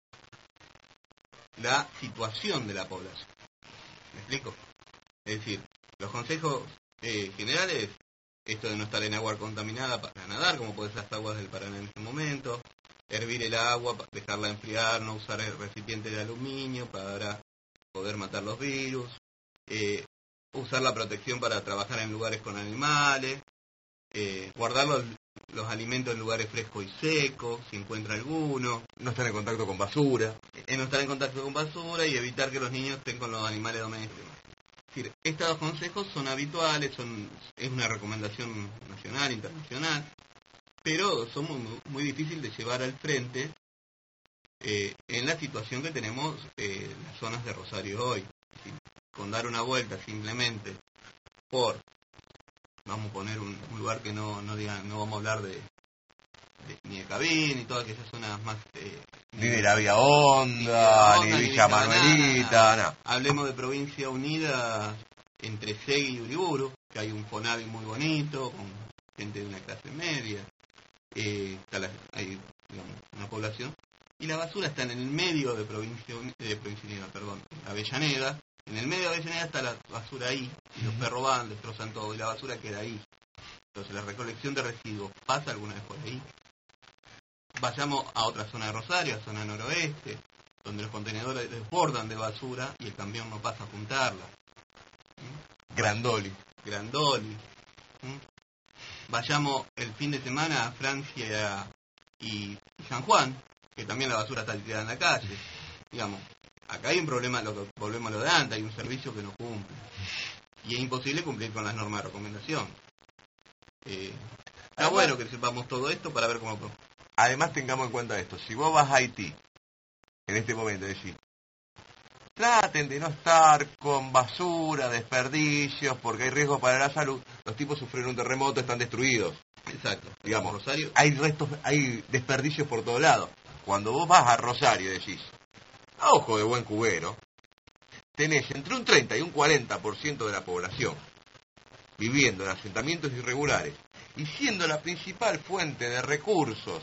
[SPEAKER 4] la situación de la población. ¿Me explico? Es decir, los consejos eh, generales, esto de no estar en agua contaminada para nadar, como pueden ser las aguas del Paraná en este momento, hervir el agua, dejarla enfriar, no usar el recipiente de aluminio para poder matar los virus, eh, usar la protección para trabajar en lugares con animales, eh, guardar los, los alimentos en lugares frescos y secos, si encuentra alguno.
[SPEAKER 3] No estar en contacto con basura.
[SPEAKER 4] Eh, no estar en contacto con basura y evitar que los niños estén con los animales domésticos. Es decir, estos consejos son habituales, son es una recomendación nacional, internacional, pero son muy, muy difíciles de llevar al frente eh, en la situación que tenemos eh, en las zonas de Rosario hoy. Es decir, con dar una vuelta simplemente por, vamos a poner un, un lugar que no no digan, no vamos a hablar de, de ni de Cabín, ni todas aquellas zonas más... Eh,
[SPEAKER 3] ni de la Vía Honda, ni de Villa Manuelita, no.
[SPEAKER 4] Hablemos de Provincia Unida entre Segui y Uriburu, que hay un Fonavi muy bonito, con gente de una clase media, eh, está la, hay digamos, una población, y la basura está en el medio de Provincia Unida, de Provincia Unida, perdón, Avellaneda. En el medio de Avellaneda está la basura ahí, y los perros van, destrozan todo, y la basura queda ahí. Entonces la recolección de residuos pasa alguna vez por ahí. Vayamos a otra zona de Rosario, a zona noroeste, donde los contenedores desbordan de basura y el camión no pasa a juntarla. ¿Mm?
[SPEAKER 3] Grandoli.
[SPEAKER 4] Grandoli. ¿Mm? Vayamos el fin de semana a Francia y San Juan, que también la basura está tirada en la calle. Digamos, acá hay un problema, lo que volvemos a lo de antes, hay un servicio que no cumple. Y es imposible cumplir con las normas de recomendación. Eh, está Además, bueno que sepamos todo esto para ver cómo...
[SPEAKER 3] Además tengamos en cuenta esto, si vos vas a Haití, en este momento, es decir, traten de no estar con basura, desperdicios, porque hay riesgo para la salud. Los tipos sufrieron un terremoto, están destruidos.
[SPEAKER 4] Exacto.
[SPEAKER 3] Digamos,
[SPEAKER 4] Rosario,
[SPEAKER 3] hay restos, hay desperdicios por todos lados. Cuando vos vas a Rosario y decís, a ojo de buen cubero, tenés entre un treinta y un cuarenta por ciento de la población viviendo en asentamientos irregulares y siendo la principal fuente de recursos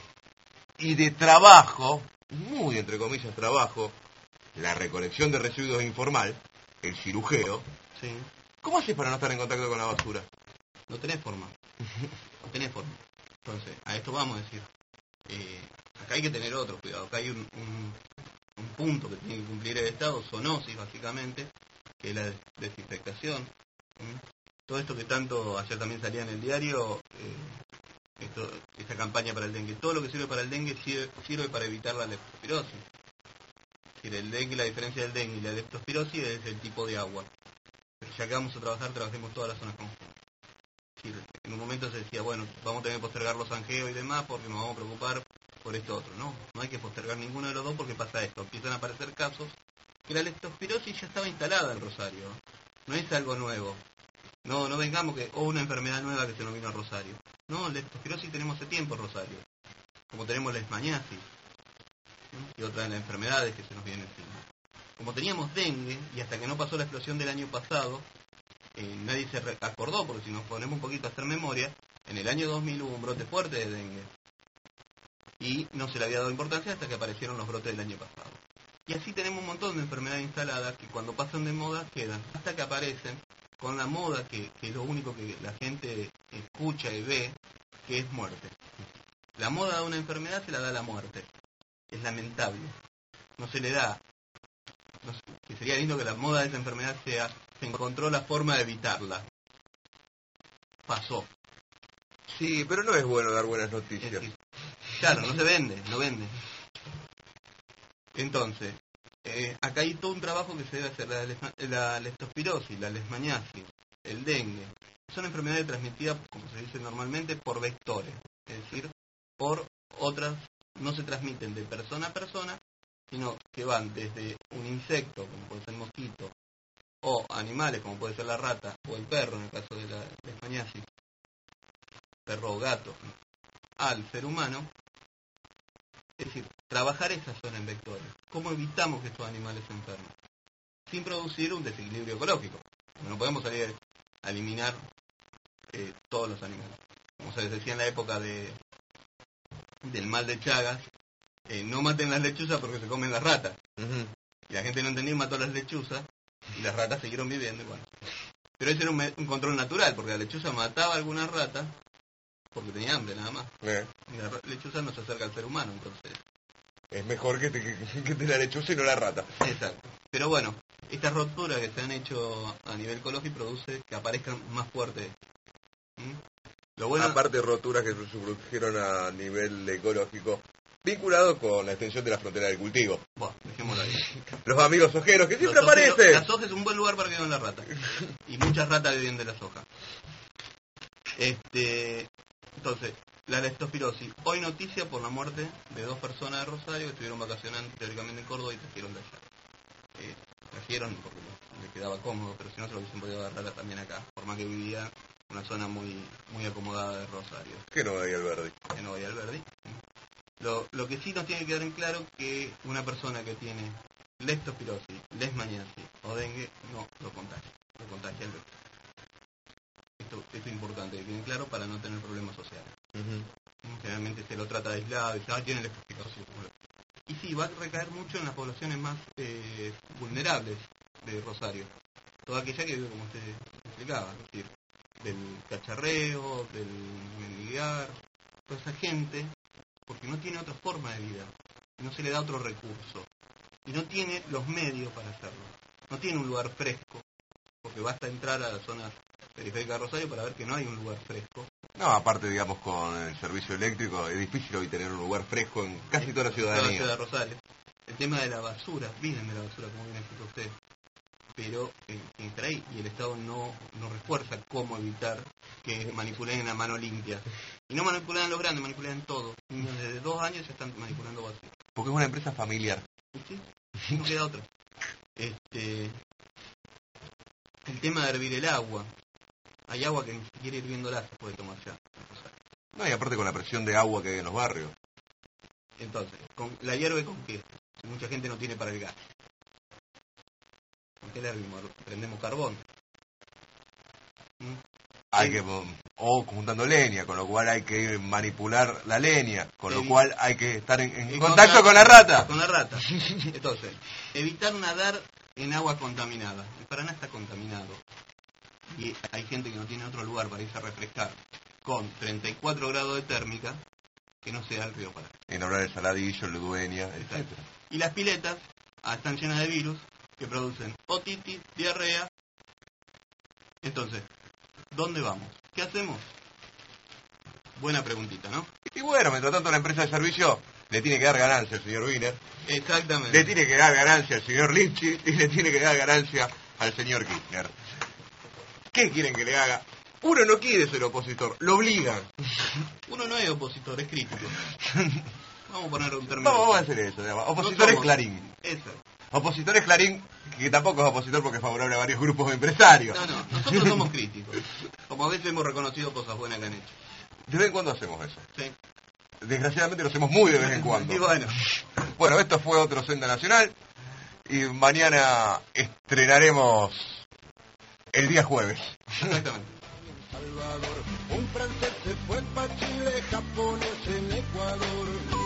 [SPEAKER 3] y de trabajo, muy entre comillas trabajo, la recolección de residuos informal, el cirujeo.
[SPEAKER 4] sí.
[SPEAKER 3] ¿Cómo haces para no estar en contacto con la basura?
[SPEAKER 4] No tenés forma. No tenés forma. Entonces, a esto vamos a decir. Eh, acá hay que tener otro cuidado. Acá hay un, un, un punto que tiene que cumplir el Estado, zoonosis básicamente, que es la des- desinfectación. ¿Mm? Todo esto que tanto ayer también salía en el diario, eh, esto, esta campaña para el dengue, todo lo que sirve para el dengue sirve, sirve para evitar la leptospirosis. Es decir, el dengue, la diferencia del dengue y la leptospirosis es el tipo de agua. Pero ya que vamos a trabajar, trabajemos todas las zonas conjuntas. Es decir, en un momento se decía, bueno, vamos a tener que postergar los angeos y demás porque nos vamos a preocupar por esto otro. No, no hay que postergar ninguno de los dos porque pasa esto. Empiezan a aparecer casos que la leptospirosis ya estaba instalada en Rosario. No es algo nuevo. No, no vengamos que, o oh, una enfermedad nueva que se nos vino a Rosario. No, leptospirosis tenemos hace tiempo en Rosario. Como tenemos la leishmaniasis, ¿no? Y otras de las enfermedades que se nos vienen encima. Como teníamos dengue, y hasta que no pasó la explosión del año pasado, eh, nadie se acordó, porque si nos ponemos un poquito a hacer memoria, en el año dos mil hubo un brote fuerte de dengue. Y no se le había dado importancia hasta que aparecieron los brotes del año pasado. Y así tenemos un montón de enfermedades instaladas que cuando pasan de moda quedan, hasta que aparecen con la moda, que, que es lo único que la gente escucha y ve, que es muerte. La moda de una enfermedad se la da la muerte. Es lamentable. No se le da... No sé, que sería lindo que la moda de esa enfermedad sea, se encontró la forma de evitarla. Pasó.
[SPEAKER 3] Sí, pero no es bueno dar buenas noticias.
[SPEAKER 4] Es decir, claro, no se vende, no vende. Entonces, eh, acá hay todo un trabajo que se debe hacer. La, lesma, la leptospirosis, la leishmaniasis, el dengue, son enfermedades transmitidas, como se dice normalmente, por vectores. Es decir, por otras, no se transmiten de persona a persona, sino que van desde un insecto, como puede ser el mosquito, o animales, como puede ser la rata, o el perro, en el caso de la leishmaniasis, perro o gato, al ser humano. Es decir, trabajar esa zona en vectores. ¿Cómo evitamos que estos animales se enfermen? Sin producir un desequilibrio ecológico. No podemos salir a eliminar eh, todos los animales. Como se decía en la época de del mal de Chagas, eh, no maten las lechuzas porque se comen las ratas. Uh-huh. Y la gente no entendió y mató las lechuzas, y las ratas siguieron viviendo. Y bueno. Pero ese era un, un control natural, porque la lechuza mataba a algunas ratas porque tenía hambre nada más. Eh. Y la lechuza no se acerca al ser humano, entonces...
[SPEAKER 3] Es mejor que te, que, que te la lechuza y no la rata.
[SPEAKER 4] Exacto. Pero bueno, estas roturas que se han hecho a nivel ecológico produce que aparezcan más fuertes. ¿Mm? Lo bueno...
[SPEAKER 3] Aparte roturas que se produjeron a nivel ecológico, vinculado con la extensión de la frontera del cultivo.
[SPEAKER 4] Bueno, dejémoslo ahí.
[SPEAKER 3] Los amigos sojeros, que siempre
[SPEAKER 4] Los ojeros,
[SPEAKER 3] aparecen.
[SPEAKER 4] La soja es un buen lugar para que vivan las ratas. Y muchas ratas viven de la soja. Este... Entonces, la leptospirosis. Hoy noticia por la muerte de dos personas de Rosario que estuvieron vacacionando teóricamente en Córdoba y trajeron de allá. Eh, trajeron porque les quedaba cómodo, pero si no se lo hubiesen podido agarrar también acá, por más que vivía en una zona muy muy acomodada de Rosario.
[SPEAKER 3] Que no vaya al Verdi.
[SPEAKER 4] Que no vaya al Verdi. Lo, lo que sí nos tiene que quedar en claro que una persona que tiene leptospirosis, leishmaniasis o dengue no lo contagia, lo contagia el vector. Esto, esto es importante que queden claro para no tener problemas sociales. Uh-huh. Generalmente se lo trata de aislado y dice, ah, tiene leptospirosis. Y sí, va a recaer mucho en las poblaciones más eh, vulnerables de Rosario. Toda aquella que vive, como usted explicaba, es decir, del cacharreo, del mendigar, toda esa gente, porque no tiene otra forma de vida, no se le da otro recurso, y no tiene los medios para hacerlo. No tiene un lugar fresco, porque basta entrar a las zonas periférica de Rosario para ver que no hay un lugar fresco.
[SPEAKER 3] No, aparte, digamos, con el servicio eléctrico es difícil hoy tener un lugar fresco en casi toda la ciudadanía.
[SPEAKER 4] Toda la ciudad de Rosario. El tema de la basura, vienen de la basura, como bien explicó usted, pero eh, tiene que estar ahí, y el Estado no, no refuerza cómo evitar que manipulen a mano limpia. Y no manipulan los grandes, manipulan todo. Niños desde dos años ya están manipulando basura.
[SPEAKER 3] Porque es una empresa familiar.
[SPEAKER 4] ¿Sí? No queda otra. Este, el tema de hervir el agua. Hay agua que ni siquiera hirviéndola se puede tomar ya. O sea,
[SPEAKER 3] no, y aparte con la presión de agua que hay en los barrios.
[SPEAKER 4] Entonces, con, ¿la hierve con qué? Mucha gente no tiene para el gas. ¿Con qué la hervimos? Prendemos carbón. ¿Mm?
[SPEAKER 3] Hay que, o juntando leña, con lo cual hay que manipular la leña, con lo
[SPEAKER 4] Evi-
[SPEAKER 3] cual hay que estar en, en
[SPEAKER 4] en
[SPEAKER 3] contacto
[SPEAKER 4] contacto
[SPEAKER 3] con la rata.
[SPEAKER 4] Con la rata. Entonces, evitar nadar en agua contaminada. El Paraná está contaminado. Y hay gente que no tiene otro lugar para irse a refrescar con treinta y cuatro grados de térmica que no sea el río Paraná.
[SPEAKER 3] En hablar el Saladillo, el Ludueña, etcétera.
[SPEAKER 4] Y las piletas ah, están llenas de virus que producen otitis, diarrea. Entonces, ¿dónde vamos? ¿Qué hacemos? Buena preguntita, ¿no?
[SPEAKER 3] Y bueno, mientras tanto la empresa de servicio le tiene que dar ganancia al señor Wiener,
[SPEAKER 4] Exactamente.
[SPEAKER 3] le tiene que dar ganancia al señor Lynch y le tiene que dar ganancia al señor Kirchner. ¿Qué quieren que le haga? Uno no quiere ser opositor, lo obligan.
[SPEAKER 4] Uno no es opositor, es crítico. Vamos a poner un término.
[SPEAKER 3] Vamos, vamos a hacer eso, digamos. Opositor
[SPEAKER 4] No
[SPEAKER 3] es
[SPEAKER 4] somos-
[SPEAKER 3] Clarín.
[SPEAKER 4] Eso.
[SPEAKER 3] Opositor es Clarín, que tampoco es opositor porque es favorable a varios grupos de empresarios.
[SPEAKER 4] No, no, nosotros somos críticos. Como a veces hemos reconocido cosas buenas que han hecho.
[SPEAKER 3] De vez en cuando hacemos eso.
[SPEAKER 4] Sí.
[SPEAKER 3] Desgraciadamente lo hacemos muy de vez en cuando.
[SPEAKER 4] Y bueno,
[SPEAKER 3] Bueno, esto fue otro Senda Nacional y mañana estrenaremos el día jueves.
[SPEAKER 4] exactamente.
[SPEAKER 5] Salvador, un francés se fue para Chile, japonés en Ecuador.